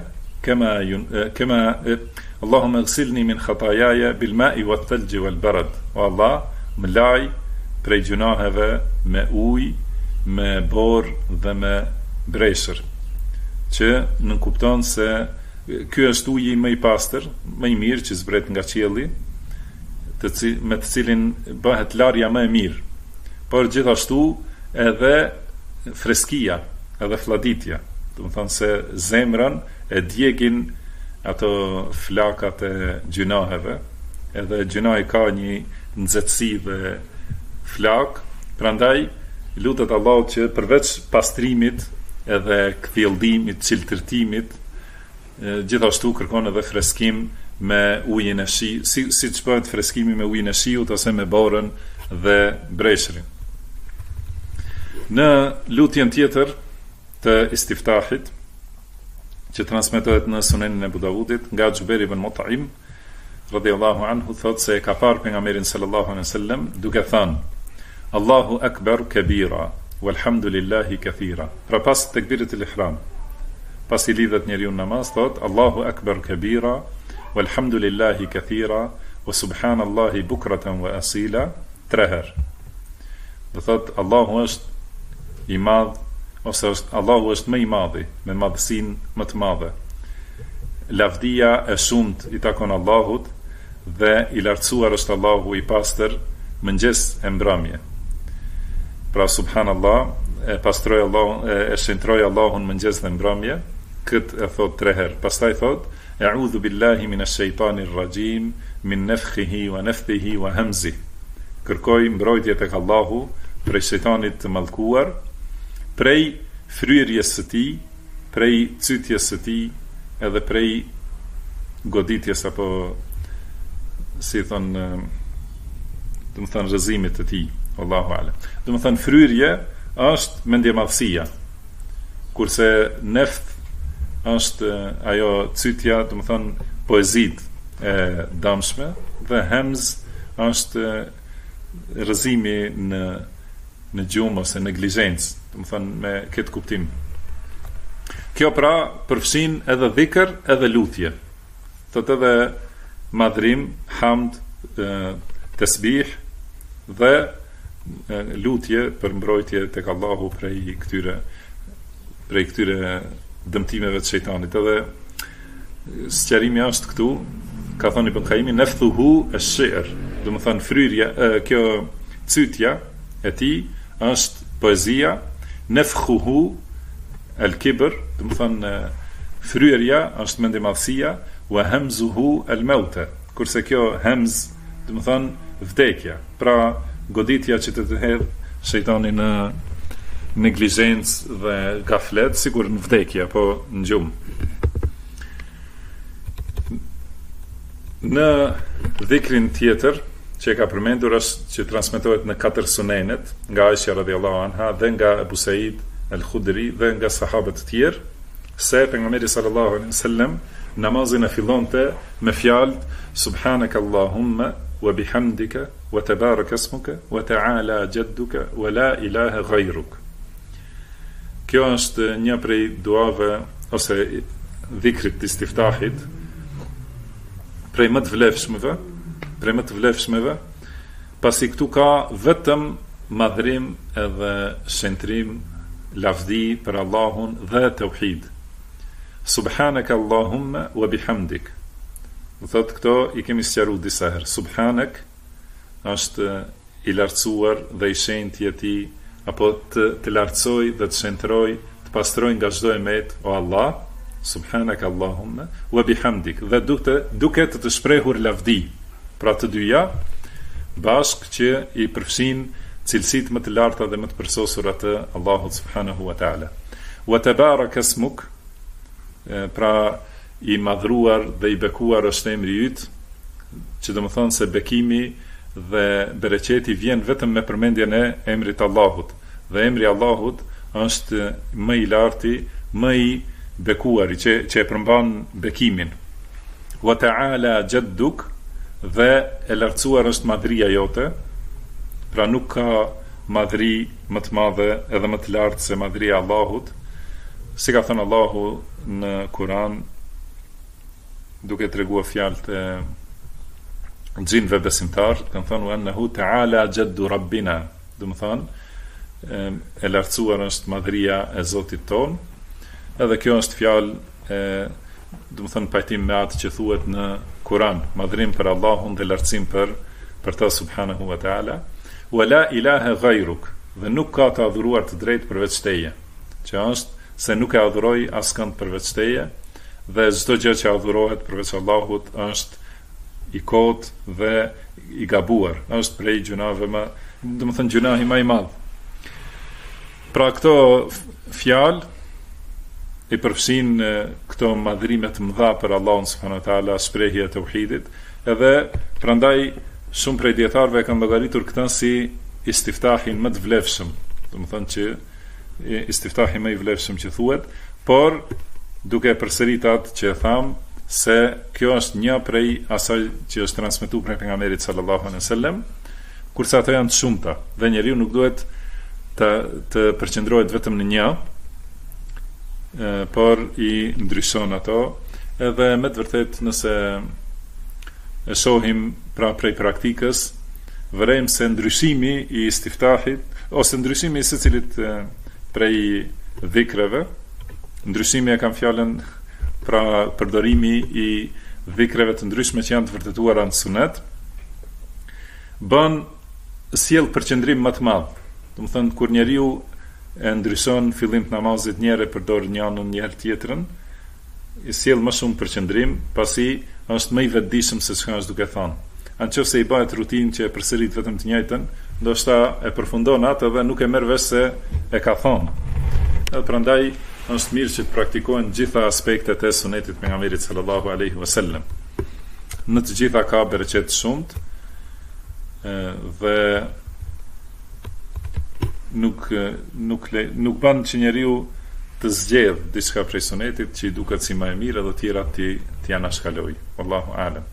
B: Allahumma ighsilni min khataayaya bil ma'i wat thalji wal barad. O Allah, më laj prej gjunaheve me ujë, me borë dhe me breshër, që nënkupton se ky është uji më i pastër, më i mirë që zbret nga qielli, me të cilin bëhet larja më e mirë, por gjithashtu edhe freskia, edhe fladitja, do të thonë se zemrën e djegin ato flakat e gjunaheve, edhe gjunahi ka një nxehtësi dhe flak, prandaj lutet Allahut që përveç pastrimit edhe kthjellëdimit, çiltërtimit, gjithashtu kërkon edhe freskim me ujin e shiut, siç bëhet freskimi me ujin e shiut ose me borën dhe breshrin. Në lutjen tjetër të istiftahit, që transmetohet në Sunenin e Abu Davudit nga Xhubair ibn Mut'im radhiyallahu anhu, thot se ka parë pejgamberin sallallahu alaihi wasallam duke thënë: Allahu akbar kabira walhamdulillahi kathira. Pra pas tekbirit al-ihram, pas i lidhet njeriu në namaz, thot Allahu akbar kabira walhamdulillahi kathira wa subhanallahi bukratan wa asila 3 herë. Do thot Allahu është i madh, ose Allahu është më i madhi, me madhësinë më të madhe. Lavdia e shumt i takon Allahut, dhe i lartësuar është Allahu i pastër mëngjes e mbrëmje. Pra subhanallah, e pastroj Allahun, e shentroj Allahun mëngjes dhe mbrëmje, këtë e thot 3 herë. Pastaj thot A'udhu billahi minash shaitanir rajim min nafthihi wa nafthihi wa hamzi. Kërkoj mbrojtje tek Allahu prej shejtanit të mallkuar, prej fryrjes së tij, prej cytjes së tij, edhe prej goditjes apo si thon, do të thon rrëzimit të tij, Allahu ala. Do të thon fryrje është mendjemadhësia, kurse neft është ajo cytja, do të thon poezit e damshme, dhe hemz është rrëzimi në gjumë ose neglizhencë, do të thon me këtë kuptim. Kjo pra përfshin edhe dhikr edhe lutje. Thot edhe madhrim, hamd, tasbih dhe lutje për mbrojtje tek Allahu prej këtyre dëmtimeve të shejtanit. Edhe sqarimi është këtu, ka thënë Ibn Qayyim, nafthuhu ash-shi'r, do të thënë fryrja, kjo cytja e tij është poezia, nafkhuhu al-kibr, do të thënë fryrja është mendjemadhësia, wa hamzuhu al-maut, kurse kjo hamz do të thënë vdekja, pra goditja që të hedh shejtani në neglizhencë dhe gaflet, sigur në vdekje apo në gjumë. Në dhikrin tjetër që e ka përmendur është që transmetohet në 4 sunenet nga Aisha radhiyallahu anha dhe nga Abu Said al-Khudri dhe nga sahabët të tjerë, se pejgamberi sallallahu alaihi wasallam namazin e fillonte me fjalë subhanaka allahumma wa bihamdika wa tabaraka ismuka wa ta'ala jadduka wa la ilaha ghayruk. Kjo është një prej duave ose dhikrit të istiftahit prej më të vlefshmeve, pasi këtu ka vetëm madhrim edhe shëntrim, lavdi për Allahun dhe tauhid. Subhanak Allahumma wa bihamdik. Thot këto i kemi sqaruar disa herë. Subhanak është i lartësuar dhe i shenjtë i tij, apo të lartësoj dhe të shëntroj, të pastroj nga çdo emet, o Allah, subhanak Allahumma wa bihamdik, dhe duke të shprehur lavdi, pra të dyja bashk që i përfshin cilësitë më të larta dhe më të përsosura të Allahut subhanahu wa taala. Wa tabarak ismuk, pra i madhruar dhe i bekuar është emri yt, që do të thonë se bekimi dhe bereqeti vjen vetëm me përmendjen e emrit Allahut, dhe emri Allahut është më i larti, më i bekuari, që e përmban bekimin. Wa ta'ala jadduk, dhe e lartësuar është madhria jote, pra nuk ka madhri më të madhe edhe më të lartë se madhria Allahut, si ka thënë Allahu në Kur'an, duke treguar fjalët e xhinëve besimtar, kanë thënë annahu ta'ala jaddu rabbina, do të thonë e lartësuar është madhria e Zotit ton, edhe kjo është fjalë do të thonë pajtim me atë që thuhet në Kur'an, madhrim për Allahun dhe lartësim për ta subhanahu wa ta'ala. Wa la ilaha ghayruk, dhe nuk ka të adhuruar të drejtë përveç teje, që është se nuk e adhuroj askënd përveç teje, dhe çdo gjë që adhurohet përveç Allahut është i kot dhe i gabuar, është prej gjunave më, do të thënë gjunahi më i madh. Pra këto fjalë i përfshin këto madhrime të mëdha për Allahun subhanahu wa taala, shprehja e tauhidit, edhe prandaj shumë prej dietarëve kanë llogaritur këtë si istiftahin më të vlefshëm, do të thonë që istiftahi më i vlefshëm që thuhet, por duke përsëritur atë që e tham, se kjo është një prej asaj që është transmetuar prej pejgamberit sallallahu alaihi wasallam, kurse ato janë të shumta dhe njeriu nuk duhet të përqendrohet vetëm në një, por i ndryshon ato, edhe me të vërtet nëse e shohim pra prej praktikës, vërejmë se ndryshimi i istiftahit, ose ndryshimi i secilit prej dhikreve, ndryshimi e kam fjalën pra përdorimi i dhikreve të ndryshme që janë të vërtetuara në sunet, bën sjell përqendrim më të madh. Do të thënë kur njeriu e ndryshon fillim të namazit, njëherë përdor njënën, njëherë tjetrën, i sjell më shumë përqendrim, pasi është më i vetëdijshëm se çka është duke thënë. Nëse i bëhet rutinë që e përsërit vetëm të njëjtën, ndoshta e përfundon atë dhe nuk e merr vesh se e ka thënë. Edhe prandaj është mirë që të praktikohen gjitha aspektet e sunetit pejgamberit sallallahu alaihi wasallam. Në të gjitha ka bereqet shumët dhe nuk bën që njeriu të zgjedh diçka prej sunetit që i duket si më e mirë dhe tjerat të janë ashkaloj. Wallahu a'lam.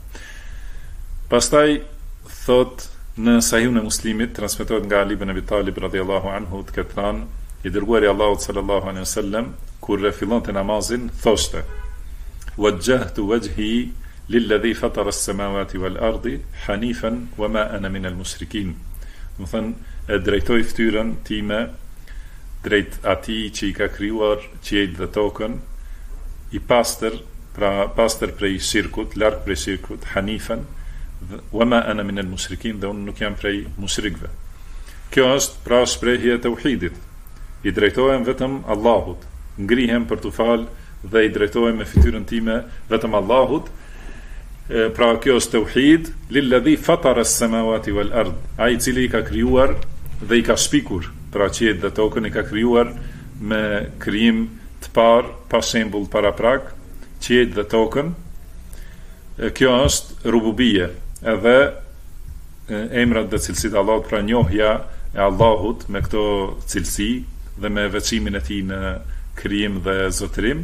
B: Pastaj thot në Sahihun e Muslimit transmetohet nga Ali ibn Abi Talib radhiyallahu anhu të ketë thënë i dërguari Allahut sallallahu alaihi wasallam kur fillonte namazin thoshte: "Wajjahtu wajhi lilladhi fatara as-samawati wal ardi hanifan wama ana min al-mushrikin." Do të thënë e drejtoj fytyrën time drejt atij që i ka krijuar qiejt dhe tokën, i pastër, pra pastër prej shirkut, larg prej shirkut, hanifan wama ana min al-mushrikin, dhe unë nuk jam prej mushrikëve. Kjo është pra shprehje e tauhidit. I drejtohem vetëm Allahut, ngrihem për të falë dhe i drejtohem me fytyrën time vetëm Allahut. Pra kjo është tauhid, lilladhi fatara as-samawati wal ard, ai i cili i ka krijuar dhe i ka shpikur, pra qiejt dhe tokën i ka krijuar me krijim të parë, pa shembull paraprak, qiejt dhe tokën. Kjo është rububie, edhe emrat dhe cilësitë e Allahut, pra njohja e Allahut me këto cilësi dhe me veçimin e tij në krijim dhe zotërim.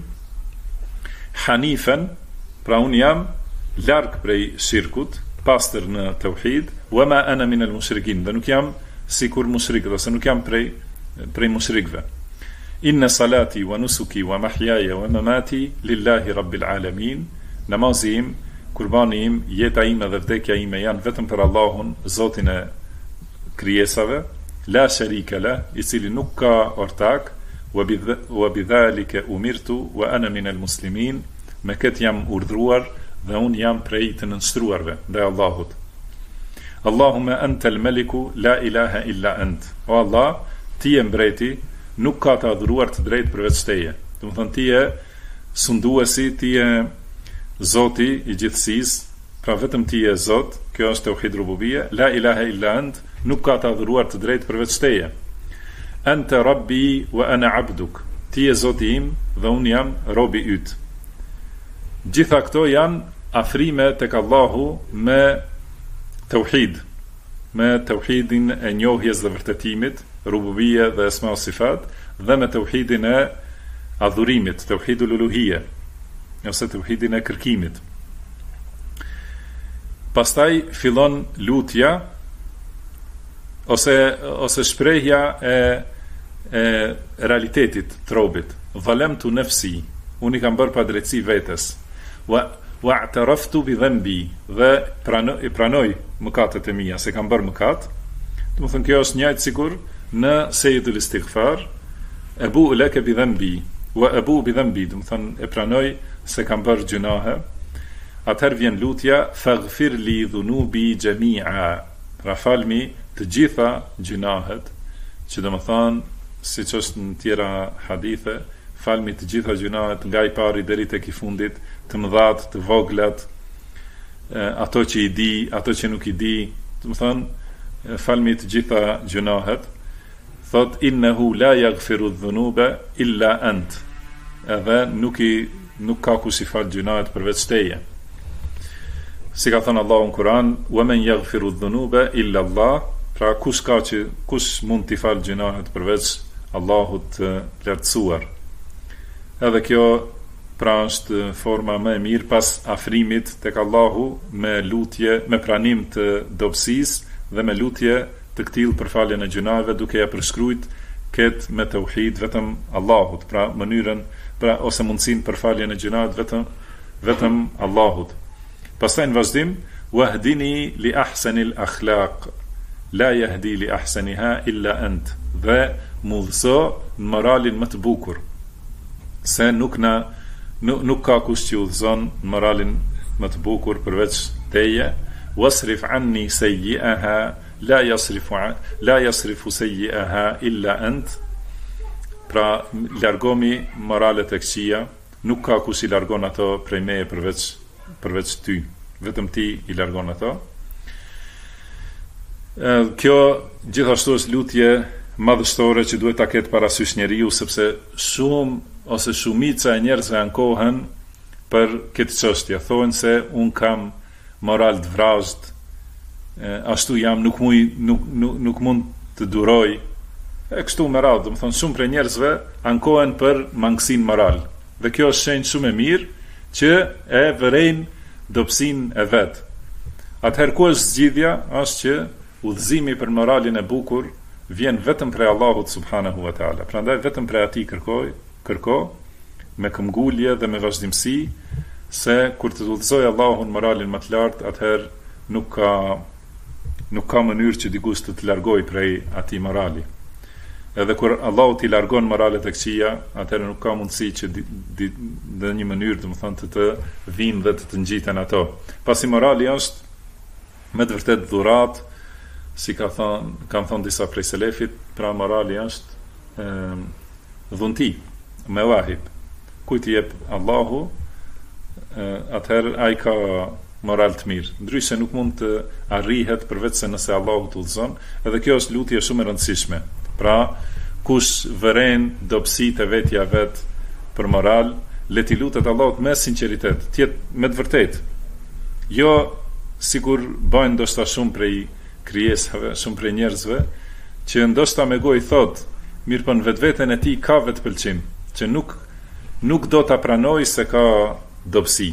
B: Hanifen, pra unë jam larg prej shirkut, pastër në tauhid, wama ana min al-mushrikin, dhe nuk jam sikur mushrik, ose nuk jam prej mushrikëve. Inna salati wa nusuki wa mahyaya wa mamati lillahi rabbil alamin. Namazi im, kurbani im, jeta ime dhe vdekja ime janë vetëm për Allahun, Zotin e krijesave, la sharika la, i cili nuk ka ortak, wa bidhalika umirtu wa ana min al-muslimin, me këtë jam urdhruar dhe unë jam prej të nënshkruarve ndaj Allahut. Allahumma anta al-maliku la ilaha illa ant. O Allah, ti je mbreti, nuk ka të adhuruar të drejtë përveç teje. Do të thonë ti je sunduesi, ti je Zoti i gjithësisë, pra vetëm ti je Zot, kjo është tauhid rububie, la ilaha illa ant, nuk ka të adhuruar të drejtë përveç teje. Anta rabbi wa ana abduk. Ti je Zoti im dhe unë jam robi yt. Gjitha këto janë afrime tek Allahu me tauhid, me tauhidin e njohjes dhe vërtetimit, rububie dhe esma o sifat, dhe me tauhidin e adhurimit, tauhidul uluhije, ose tauhidin e kërkimit. Pastaj fillon lutja ose shprehja e realitetit të robit. Zalamtu nafsi, unë i kam bërë pa drejtësi vetes. Wa'taraftu bi dhanbi, dhe pranoj mëkatet e mia, se kam bërë mëkat. Do të thonë kjo është njëjtë sikur në sejdul istighfar, abu laka bi dhanbi wa abu bi dhanbi, do të thonë e pranoj se kam bërë gjunahe. Atëherë vjen lutja faghfir li dhunubi jami'a, pra falmi të gjitha gjunahet, që do të thonë siç është në tjera hadithe, falmi të gjitha gjunahet nga i pari deri tek i fundit, të mëdhat, të voglat, ato që i di, ato që nuk i di, do të thonë falmi të gjitha gjunahet. Thot innahu la yaghfiru dhunuba illa ant, edhe nuk ka kush i fal gjunahet përveç teje. Si ka thënë Allahu në Kur'an, wa man yaghfiru dhunuba illa Allah, pra kush mund t'i fal gjunahet përveç Allahut të lartësuar. Edhe kjo pra është forma më e mirë pas afrimit tek Allahu me lutje, me pranim të dobësisë dhe me lutje të këtillë për faljen e gjunave, duke ja përshkruajt këtë me tauhid vetëm Allahut, pra mënyrën, pra ose mundësinë për faljen e gjunave vetëm Allahut. Pastaj në vazhdim, wahdini li ahsanil akhlaq, la yahdi li ahsaniha illa ant, dhe mundëso në moralin më të bukur, se nuk ka kush që udhëzon në moralin më të bukur përveç teje. Wasrif anni sayyi'aha la yasrifu sayyi'aha illa ant, pra largomi moralet e këqija, nuk ka kush i largon ato prej meje përveç ty, vetëm ti i largon ato. Kjo gjithashtu është lutje madhështore që duhet ta ketë parasysh njeriu, sepse shumica e njerëzve ankohen për këtë çështje. Thonë se un kam moral të vrazhd, ashtu jam, nuk mund të duroj. E kështu me radhë, do të thonë shumë prej njerëzve ankohen për mangësinë moral. Dhe kjo është shenjë shumë e mirë që e vërejnë dobësinë e vet. Atëherë ku është zgjidhja? Është që udhëzimi për moralin e bukur vjen vetëm prej Allahut subhanahu wa taala. Prandaj vetëm prej atij kërko me këmbgulje dhe me vazhdimsi, se kur të udhëzoj Allahun moralin më të lartë, atëherë nuk ka mënyrë që dikush të largoj prej atij morali. Edhe kur Allahu t'i largon moralet e këqija, atëherë nuk ka mundësi që në një mënyrë, domethënë, të vinë dhe të ngjiten ato. Pasi morali është me të vërtet dhurat, si kanë thonë disa prej selefit, pra morali është dhunti, me wahib. Kujt i jep Allahu, atëherë ai ka moral të mirë. Ndryshe nuk mund të arrihet përveç se nëse Allahu të udhëzon, edhe kjo është lutje shumë e rëndësishme. Pra, kush vëren dobësitë e vetja vet për moral, le t'i lutet Allahut me sinqeritet, tjetë me të vërtetë. Jo sikur bëjnë ndoshta shumë prej krijesave, shumë prej njerëzve, që ndoshta me gojë thot, mirë po në vetveten e tij ka vetpëlqim, që nuk do ta pranoj se ka dobësi.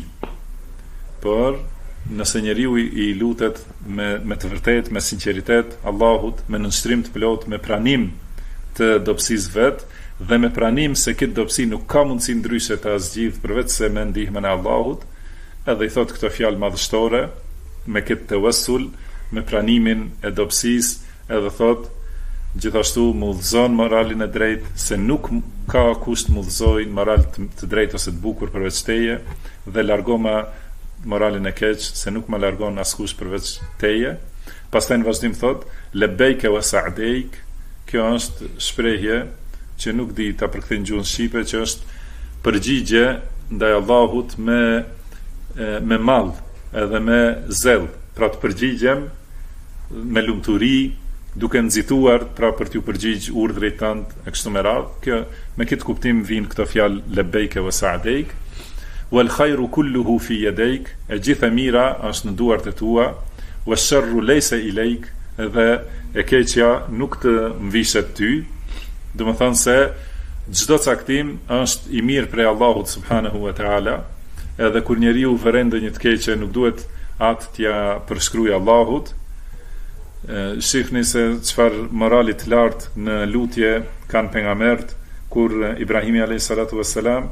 B: Por nëse njeriu i lutet me të vërtetë, me sinqeritet Allahut, me nënshtrim të plot, me pranim të dobësisë vet, dhe me pranim se këtë dobësi nuk ka mundësi ndryshe ta zgjidh përveç se me ndihmën e Allahut, edhe i thot këto fjalë madhështore me këtë tawassul, me pranimin e dobësisë, edhe thot gjithashtu më udhëzon moralin e drejtë, se nuk ka kush të më udhëzojë moral të drejtë ose të bukur përveç teje, dhe largoma moralin e keq, se nuk më largon askush përveç teje. Pastaj në vazhdim thot lebejke wa sa'dejk. Kjo është shprehje që nuk di ta përkthej në gjuhën shqipe, që është përgjigje ndaj Allahut me mall edhe me zell. Pra të përgjigjem me lumturi, duke nxituar, pra për t'ju përgjigj urdhrit tënd e kështu me radhë. Kjo me këtë kuptim vijnë këto fjalë lebejke wa sa'dejk. Wal khayru kulluhu fi yadayk, e gjitha mira është në duart e tua, was sharru laysa ilayk, edhe e keqja nuk të mvishet ty. Do të thonë se çdo caktim është i mirë prej Allahut subhanahu wa taala, edhe kur njeriu vëren ndonjë të keqe nuk duhet atë t'ja përshkruaj Allahut. Shihni se çfarë morali të lartë në lutje kanë pejgamberët, kur Ibrahimi alayhis salatu wassalam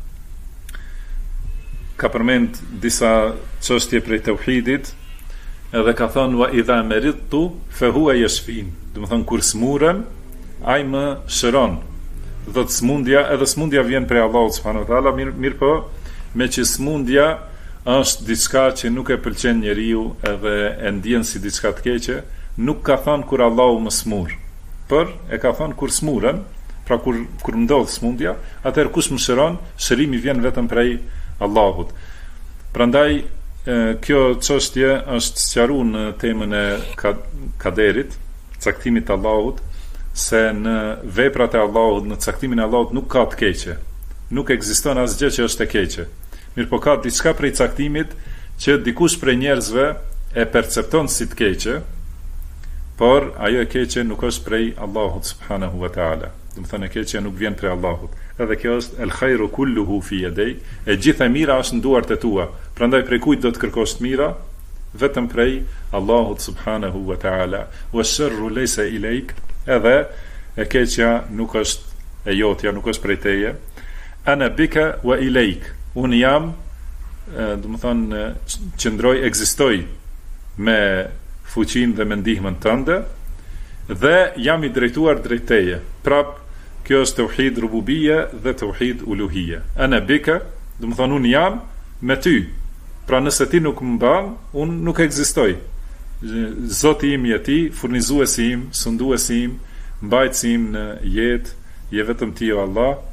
B: ka përmend disa çështje prej tauhidit, edhe ka thënë wa idha maridtu fa huwa yashfin. Do të thonë kur smurem, ai më shëron. Do të smundja vjen prej Allahut subhanahu wa taala, mirë po, me që smundja është diçka që nuk e pëlqen njeriu edhe e ndjen si diçka të keqe, nuk ka thënë kur Allahu më smur, por e ka thënë kur smurem, pra kur ndodh smundja, atëherë kush më shëron, shërimi vjen vetëm prej Allahut. Prandaj kjo çështje është sqaruar në temën e kaderit, caktimit të Allahut, se në veprat e Allahut, në caktimin e Allahut nuk ka të keqe. Nuk ekziston asgjë që është e keqe. Mirë po ka diçka prej caktimit që dikush prej njerëzve e percepton si të keqe, por ajo e keqe nuk është prej Allahut subhanahu wa taala. Do të thonë e keqja nuk vjen prej Allahut. Edhe kjo është el khairu kulluhu fi yadayk, e gjitha mira është në duart e tua. Prandaj prej kujt do të kërkosh mira? Vetëm prej Allahut subhanahu wa taala. Wash-sharru laysa ilayk, edhe e keqja nuk është e jotja, nuk është prej teje. Ana bika wa ilayk. Unë jam, do të thonë, qëndroj, ekzistoj me fuqinë dhe me ndihmën tënde, dhe jam i drejtuar drejt teje. Prap kjo është tauhid rububia dhe tauhid uluhia. Ana bika, do të thonë unë jam me ty. Pra nëse ti nuk më mban, unë nuk ekzistoj. Zoti im je ti, furnizuesi im, sunduesi im, mbajtësi im në jetë, je vetëm ti o Allah.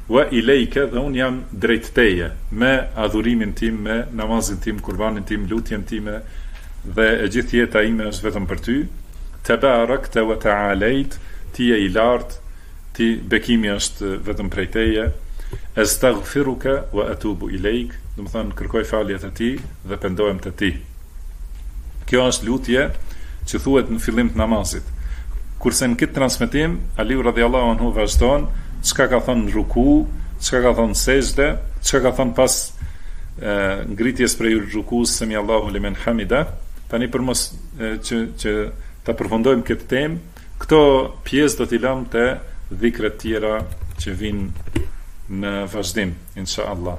B: wa ilejke, dhe unë jam drejt teje, me adhurimin tim, me namazin tim, kurbanin tim, lutjen time, dhe e gjithë jeta ime është vetëm për ty. Tabarakta wa ta'alejt, ti je i lartë, ti bekimi është vetëm prej teje. Astaghfiruka wa atubu ilejk, do të thonë kërkoj falje të ti dhe pendohem te ti. Kjo është lutje që thuhet në fillim të namazit. Kurse në këtë transmetim, Aliu radhiyallahu anhu vazhdon çka ka thënë në ruku, çka ka thënë sejdë, çka ka thënë pas ngritjes prej rukus, semi Allahu limen hamida. Tani për mos që ta përfundojmë këtë temë, këto pjesë do t'i lëm te dhikret tjera që vinë në vazhdim, inshallah.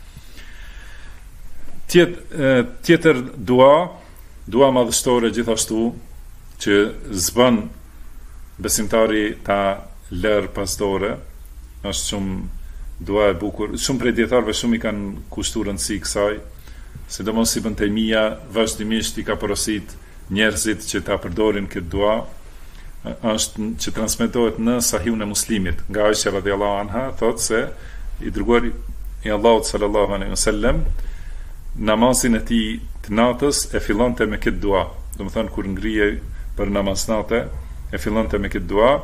B: Tjetër dua madhështore gjithashtu që zbën besimtari ta lër pas dore, është shumë dua e bukur. Shumë prej dietarëve shumë i kanë kushtuar rëndësi kësaj, sidomos Ibn Taymija vazhdimisht i ka porosit njerëzit që ta përdorin këtë dua, është që transmetohet në Sahihun e Muslimit nga Aisha radhiyallahu anha, thotë se i dërguari i Allahut sallallahu alaihi wasallam namazin e tij të natës e fillonte me këtë dua. Do të thonë kur ngrihej për namaz natë e fillonte me këtë dua,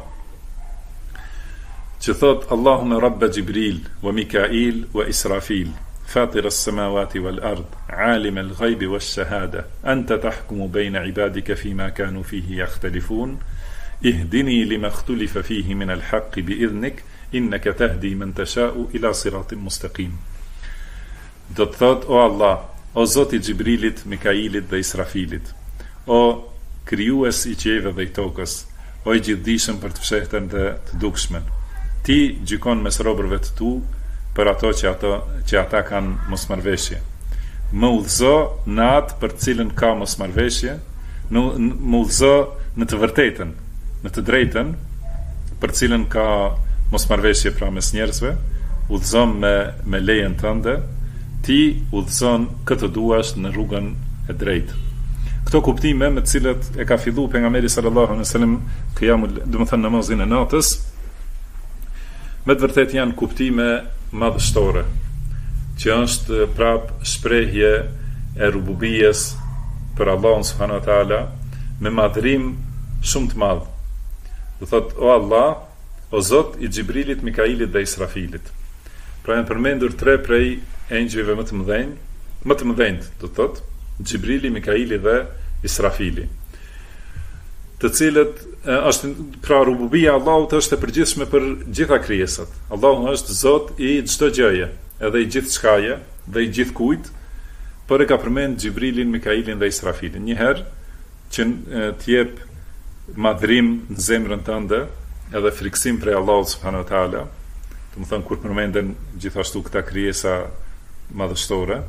B: që thot Allahumma rabba Jibril wa Mikail wa Israfil fatir as-samawati wal ard alim al-ghaybi wash-shahada anta tahkumu bayna ibadika fima kanu fihi yakhtalifun ihdini lima ikhtalafa fihi min al-haqqi bi'idhnik innaka tahdi man tasha'u ila siratin mustaqim. Do të thot o Allah, o Zoti i Jibrilit, Mikailit dhe Israfilit, o krijues i qiellit dhe i tokës, o i gjithdijshëm për të fshehtën dhe të dukshmën, ti gjykon mes robërve të tu për ato që ata kanë mosmarrveshje. Më udhëzo në atë për të cilën ka mosmarrveshje, më udhëzo në të vërtetën, në të drejtën për të cilën ka mosmarrveshje pra mes njerëzve, udhëzo me lejen tënde, ti udhëzon këtë duash në rrugën e drejtë. Këto kuptime me të cilat e ka filluar pejgamberi sallallahu alaihi wasallam qiyamul, do të thënë namazin e natës, me të vërtet janë kuptime madhështore, që është prap shprehje e rububijes për Allahun subhanahu wa taala me madhrim shumë të madh. Do thot o Allah, o Zot i Xhibrilit, Mikailit dhe Israfilit. Pra janë përmendur tre prej engjëjve më të mëdhenj, do thot Xhibrili, Mikaili dhe Israfili, të cilët është pra rububia e Allahut është e përgjithshme për gjitha krijesat. Allahu është Zot i çdo gjëje, edhe i gjithçkaje dhe i gjithkujt, por e ka përmend Xhibrilin, Mikailin dhe Israfilin një herë që të jep madhrim në zemrën tënde edhe friksim prej Allahut subhanahu wa taala. Do të thonë kur përmenden gjithashtu këta krijesa madhështore,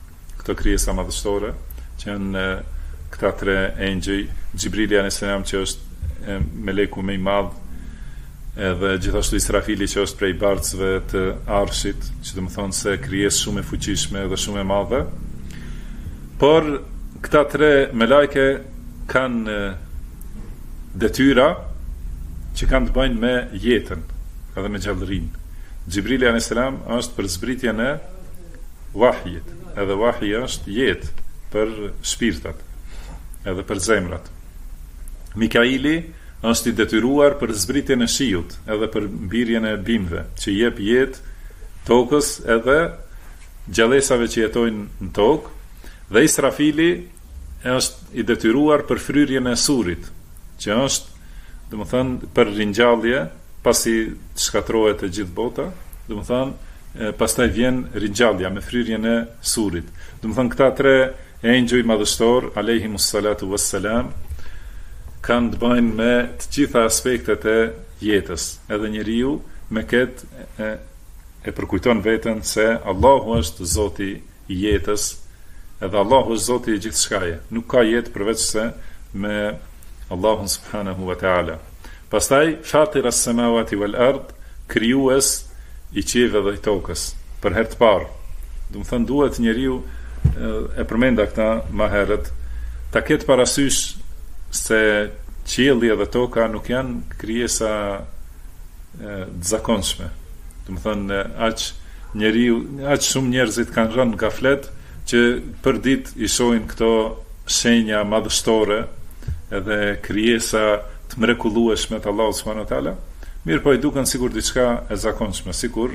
B: që janë këta tre engjëj, Xhibrili alayhis salam që është meleku më i madh, edhe gjithashtu Israfili që është prej barcëve të Arshit, që do të thonë se krijesë shumë e fuqishme dhe shumë e madhe. Por këta tre melajke kanë detyra që kanë të bëjnë me jetën edhe me gjallërinë. Xhibrili alayhis salam është për zbritjen e wahjit, edhe wahji është jetë për shpirtat edhe për zemrat. Mikaili është i detyruar për zbritjen e shiut edhe për mbirjen e bimëve, që jep jetë tokës edhe gjallësave që jetojnë në tokë, dhe Israfili është i detyruar për fryrjen e surit, që është, domethënë, për ringjallje pasi shkatërrohet e gjithë bota, domethënë pastaj vjen ringjallja me fryrjen e surit. Domethënë këta tre engjëj madhështor alayhimus salatu wassalam kanë të bëjnë me të gjitha aspektet e jetës. Edhe njeriu me këtë e përkujton veten se Allahu është Zoti i jetës, edhe Allahu është Zoti i gjithçkaje. Nuk ka jetë përveç se me Allahun subhanahu wa taala. Pastaj fatir as-samawati wal ard, krijues i qiellit dhe i tokës, për herë të parë. Do të thënë duhet njeriu, e përmenda këta më herët, ta ketë parasysh se qielli dhe toka nuk janë krijesa të zakonshme. Do të thonë aq shumë njerëzit kanë rënë në gaflet që për ditë i shohin këto shenja madhështore edhe krijesa të mrekullueshme të Allahut subhanahu wa taala, mirë po i duken sikur diçka e zakonshme, sikur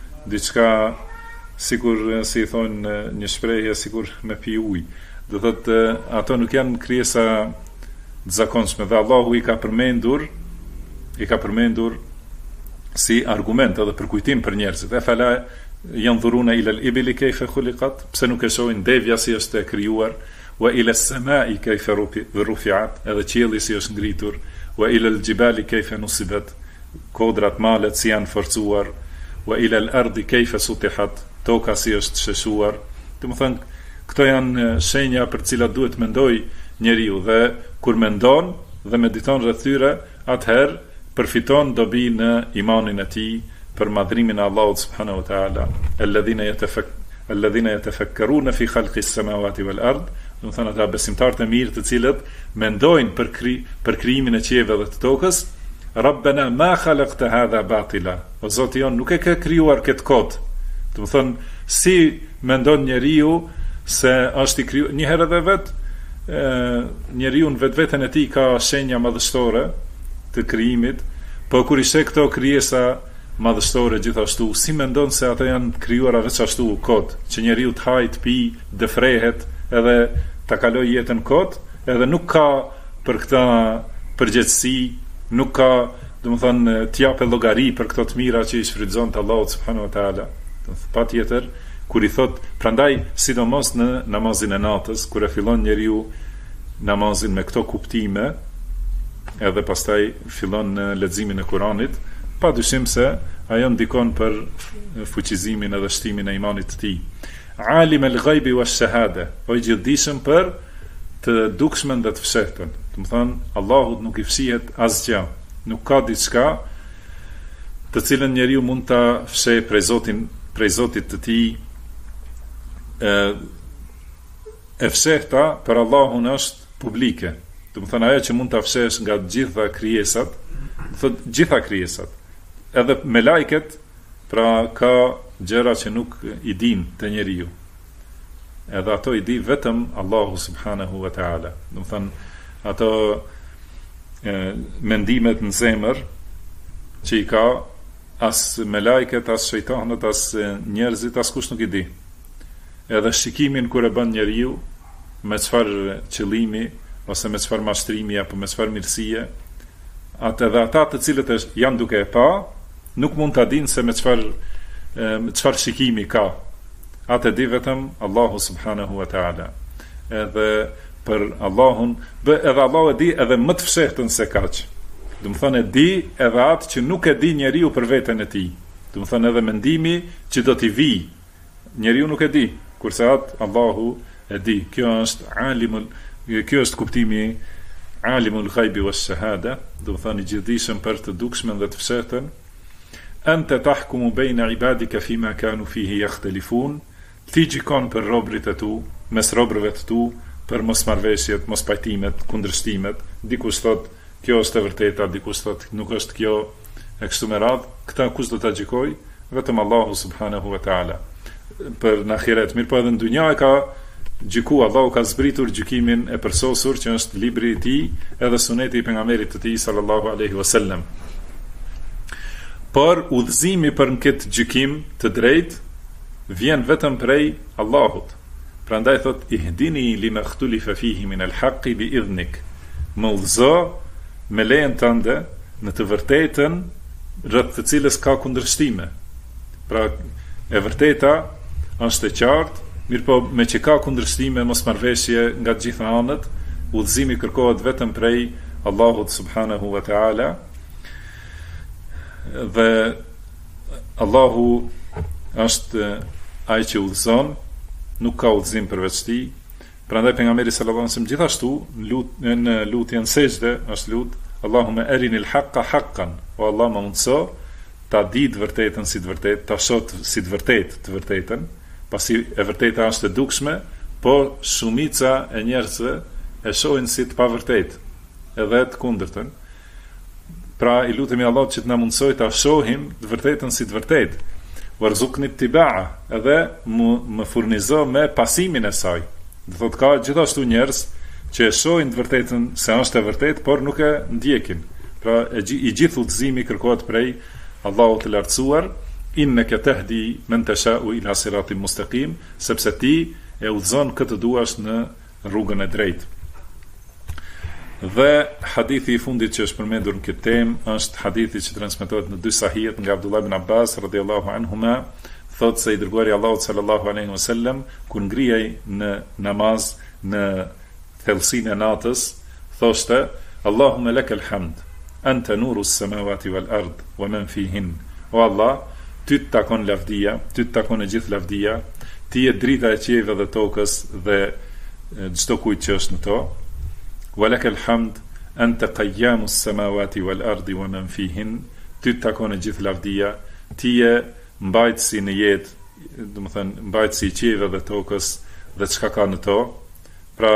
B: si thonë një shprehje, sikur me pi ujë. Do thotë ato nuk janë krijesa të zakonshme dhe Allahu i ka përmendur si argument edhe për kujtim për njerëzit. E fala janë dhuruna ila al-ibli kayfa khuliqat, pse nuk e shohin devja si është e krijuar, wa ila as-samai kayfa rufi'at, edhe qielli si është ngritur, wa ila al-jibali kayfa nusibat, kodrat malet si janë forcuar, wa ila al-ardi kayfa sutihat, toka si është sheshuar. Domethënë këto janë shenja për të cilat duhet mendoj njeriu, dhe kur mendon dhe mediton rreth tyre, atëherë përfiton dobi në imanin e tij për madhrimin e Allahut subhanahu wa taala. Alladhina yatafakkaruna fi khalqi as-samawati wal ard, do të thonë ata besimtarët e mirë të cilët mendojnë për krijimin e qiellve dhe të tokës. Rabbana ma khalaqta hadha batila, o Zoti jon nuk e ke krijuar këtë kot. Do të thonë si mendon njeriu se është i krijuar një herë edhe njeriu në vetveten e tij ka shenja madhështore të krijimit, po kur i sheh këto krijesa madhështore gjithashtu, si mendon se ata janë krijuara veç ashtu kot, që njeriu të hajë, të pi, dëfrehet, edhe ta kaloj jetën kot, edhe nuk ka për këtë përgjegjësi, nuk ka, domethënë, t'japë llogari për këto të mira që i shfrytëzon te Allahu subhanahu wa taala. Patjetër, kur i thot, prandaj sidomos në namazin e natës, kur e fillon njeriu namazin me këto kuptime, edhe pastaj fillon në leximin e Kuranit, pa dyshim se ajo ndikon për fuqizimin edhe shtimin e imanit të tij. Alim el-ghaibi wash-shahada, o i gjithdijshëm për të dukshmen dhe të fshehtën. Do të thonë, Allahut nuk i fshihet asgjë, nuk ka diçka të cilën njeriu mund ta fshehë prej Zotit të tij. E fshehta për Allahun është publike. Do të thonë ajo që mund ta fshesh nga gjitha krijesat, thotë gjitha krijesat. Edhe me lajket, pra ka gjëra që nuk i din të njeriu. Edhe ato i di vetëm Allahu subhanahu wa ta'ala. Do të thonë ato mendimet në zemër që i ka as me lajket, as shejtanët, as njerëzit, as kush nuk i di. Edhe shikimin kur e bën njeriu, me çfarë qëllimi, ose me çfarë mashtrimi apo me çfarë mirësie, atë edhe ata të cilët janë duke e pa, nuk mund ta dinë se me çfarë shikimi ka. Atë di vetëm Allahu subhanahu wa taala. Edhe për Allahun, edhe Allahu e di edhe më të fshehtën se kaq. Do të thonë e di edhe atë që nuk e di njeriu për veten e tij. Do të thonë edhe mendimi që do t'i vi, njeriu nuk e di, kurse atë Allahu e di. Kjo është kuptimi alimul ghaibi wash-shahada, do të thonë i gjithdijshëm për të dukshmen dhe të fshehtën. Anta tahkumu baina ibadika fima kanu fihi yakhtalifun, ti gjikon për robrit e tu, mes robrëve të tu, për mosmarrveshjet, mospajtimet, kundërshtimet. Dikush thot kjo është e vërteta, dikush thot nuk është kjo, e kështu me radhë. Këta kush do ta gjikoj? Vetëm Allahu subhanahu wa taala. Për në ahiret, mirë po edhe në dunja e ka gjiku, Allahu ka zbritur gjykimin e përsosur që është libri i tij edhe suneti i pejgamberit të tij sallallahu alaihi wasallam. Por udhëzimi për në këtë gjykim të drejtë vjen vetëm prej Allahut. Prandaj thot ihdini lima khtulifa fihi min al-haqqi bi idhnik. Më udhëzo me lejen tënde në të vërtetën rreth të cilës ka kundërshtime. Pra e vërteta është e qartë, mirë po me që ka kundërshtime, mosmarrveshje nga të gjitha anët, udhëzimi kërkohet vetëm prej Allahut subhanahu wa taala. Dhe Allahu është ai që udhëzon, nuk ka udhëzim përveç tij. Prandaj pejgamberi sallallahu alaihi wasallam gjithashtu në lutjen sejdë është lut Allahumma arinil haqqa haqqan, o Allah më mundso ta di të vërtetën si të vërtetë, ta shoh si të vërtetë të vërtetën, pasi e vërteta është e dukshme, po shumica e njerëzve e shohin si të pavërtetë, edhe të kundërtën. Pra i lutemi Allah që të na mundsoj ta shohim të vërtetën si të vërtetë. Warzuqni ittiba'a, edhe më furnizo me pasimin e saj. Do thotë ka gjithashtu njerëz që e shohin të vërtetën se është e vërtetë, por nuk e ndjekin. Pra i gjithë udhëzimi kërkohet prej Allahut të lartësuar, innaka tahdi man tasha'u ila siratin mustaqim, sepse ti e udhëzon këtë duash në rrugën e drejtë. Dhe hadithi i fundit që është përmendur në këtë temë është hadithi që transmetohet në dy sahihet nga Abdullah ibn Abbas radhiyallahu anhuma, thotë se i dërguari Allahut sallallahu alaihi wasallam kur ngrihej në namaz në thellësinë e natës, thoshte: Allahumma lakal hamd, anta nuru s-samawati wal ard wa man fihin. O Allah, ty të takon lavdia, ty të takon e gjithë lavdia, ti je drita e qiejve dhe tokës dhe çdo kujt që është në to. Walaka alhamd anta qayyamu s-samawati wal ardi wa man fihin, ty të takon e gjithë lavdia, ti je mbajtësi në jetë, do të thënë mbajtësi i qiejve dhe tokës dhe çka ka në to. Pra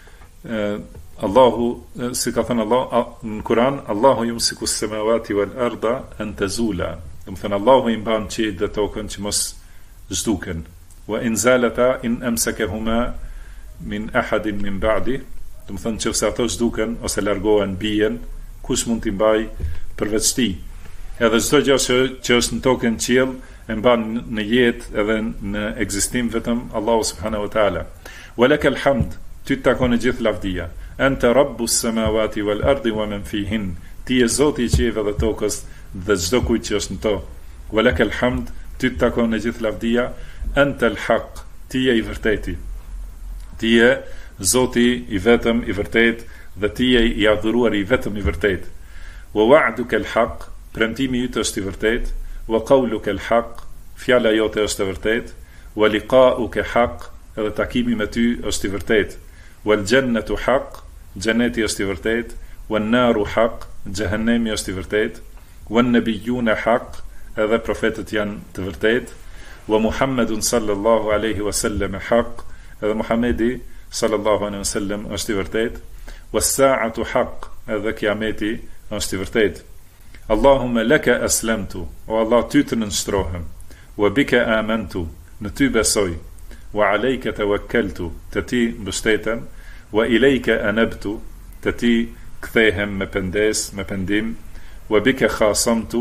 B: Allahu, si ka thënë Allah në Kur'an, Allahu yumsiku s-samawati wal arda an tazula. Do të thënë Allahu i mban qiejt dhe tokën që mos zhduken. Wa in zalata in amsakahuma min ahadin min ba'di. Do të thënë nëse ato zhduken ose largohen, bien, kush mund t'i mbaj përveç tij? Edhe çdo gjë që është në tokën qiell e mban në jetë edhe në ekzistim vetëm Allahu subhanahu wa taala. Walakal hamd, ty të takon e gjithë lavdia. Anta rabbus samawati wal ardi wa man fihin. Ti je Zoti i qiejve dhe tokës dhe çdo kujt që është në to. Walakal hamd, ty të takon e gjithë lavdia. Anta al-haq, ti je i vërteti. Ti je Zoti i vetëm i vërtet dhe ti je i adhuruar i vetëm i vërtet. Wa wa'duka al-haq, premtimi yt është i vërtet. Wa qawluka al-haq, fjala jote është e vërtet. Wa liqa'uka haq, edhe takimi me ty është i vërtet. Wal jannatu haq, xheneti është i vërtet. Wan naru haq, xhehenemi është i vërtet. Wan nabiyuna haq, edhe profetët janë të vërtet. Wa Muhammedun sallallahu alaihi wasallam haq, edhe Muhamedi sallallahu alaihi wasallam është i vërtet. Was sa'atu haq, edhe kiameti është i vërtet. Allahumma laka aslamtu, o Allah ty të nënshtrohem. Wa bika amantu, në ty besoj. Wa alayka tawakkaltu, të ti mbështetem. Wa ilayka anabtu, të ti kthehem me pendes, me pendim. Wa bika khasamtu,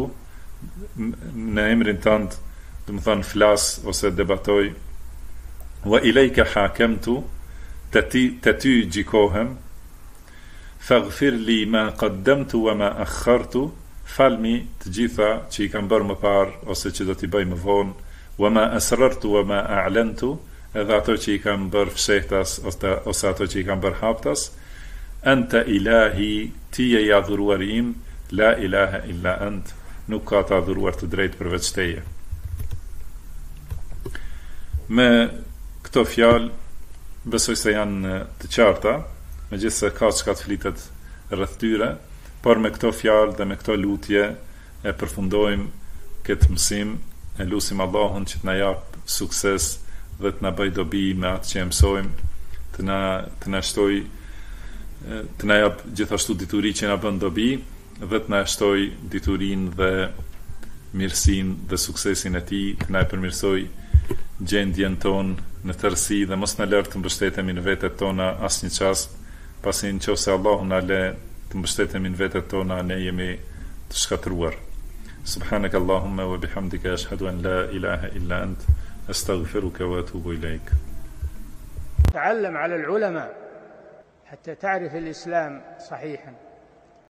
B: në emrin tënd, do të thënë flas ose debatoj. Wa ilayka hakamtu, të ty gjikohem. Faghfir li ma qaddamtu wa ma akhartu, falmi të gjitha që i kam bërë më parë ose që do t'i bëj më vonë. Wa ma asrartu wa ma a'lantu, edhe ato që i kam bërë fshehtas ose ato që i kam bërë haptas. Anta ilahi, ti je i adhuruari im, la ilaha illa ant, nuk ka të adhuruar të drejtë përveç teje. Me këto fjalë besoj se janë të qarta, megjithëse ka çka të flitet rreth tyre, por me këto fjalë dhe me këto lutje e përfundojmë këtë mësim, e lutim Allahun që të na jap sukses dhe të na bëj dobi me atë që mësojmë, të na shtoj, të na jap gjithashtu dituri që na bën dobi dhe të na shtoj diturinë dhe mirësinë dhe suksesin e tij, të na përmirësoj gjendjen tonë në tërësi dhe mos na lër të mbështetemi në vetet tona asnjë çast, pasi nëse Allahu na le të mbështetemi në vetet tona, ne jemi të shkatruar. Subhanaka Allahumma wa bihamdika ashhadu an la ilaha illa ant astaghfiruka wa atubu ilaik.
A: تعلم على العلماء حتى تعرف الإسلام صحيحا.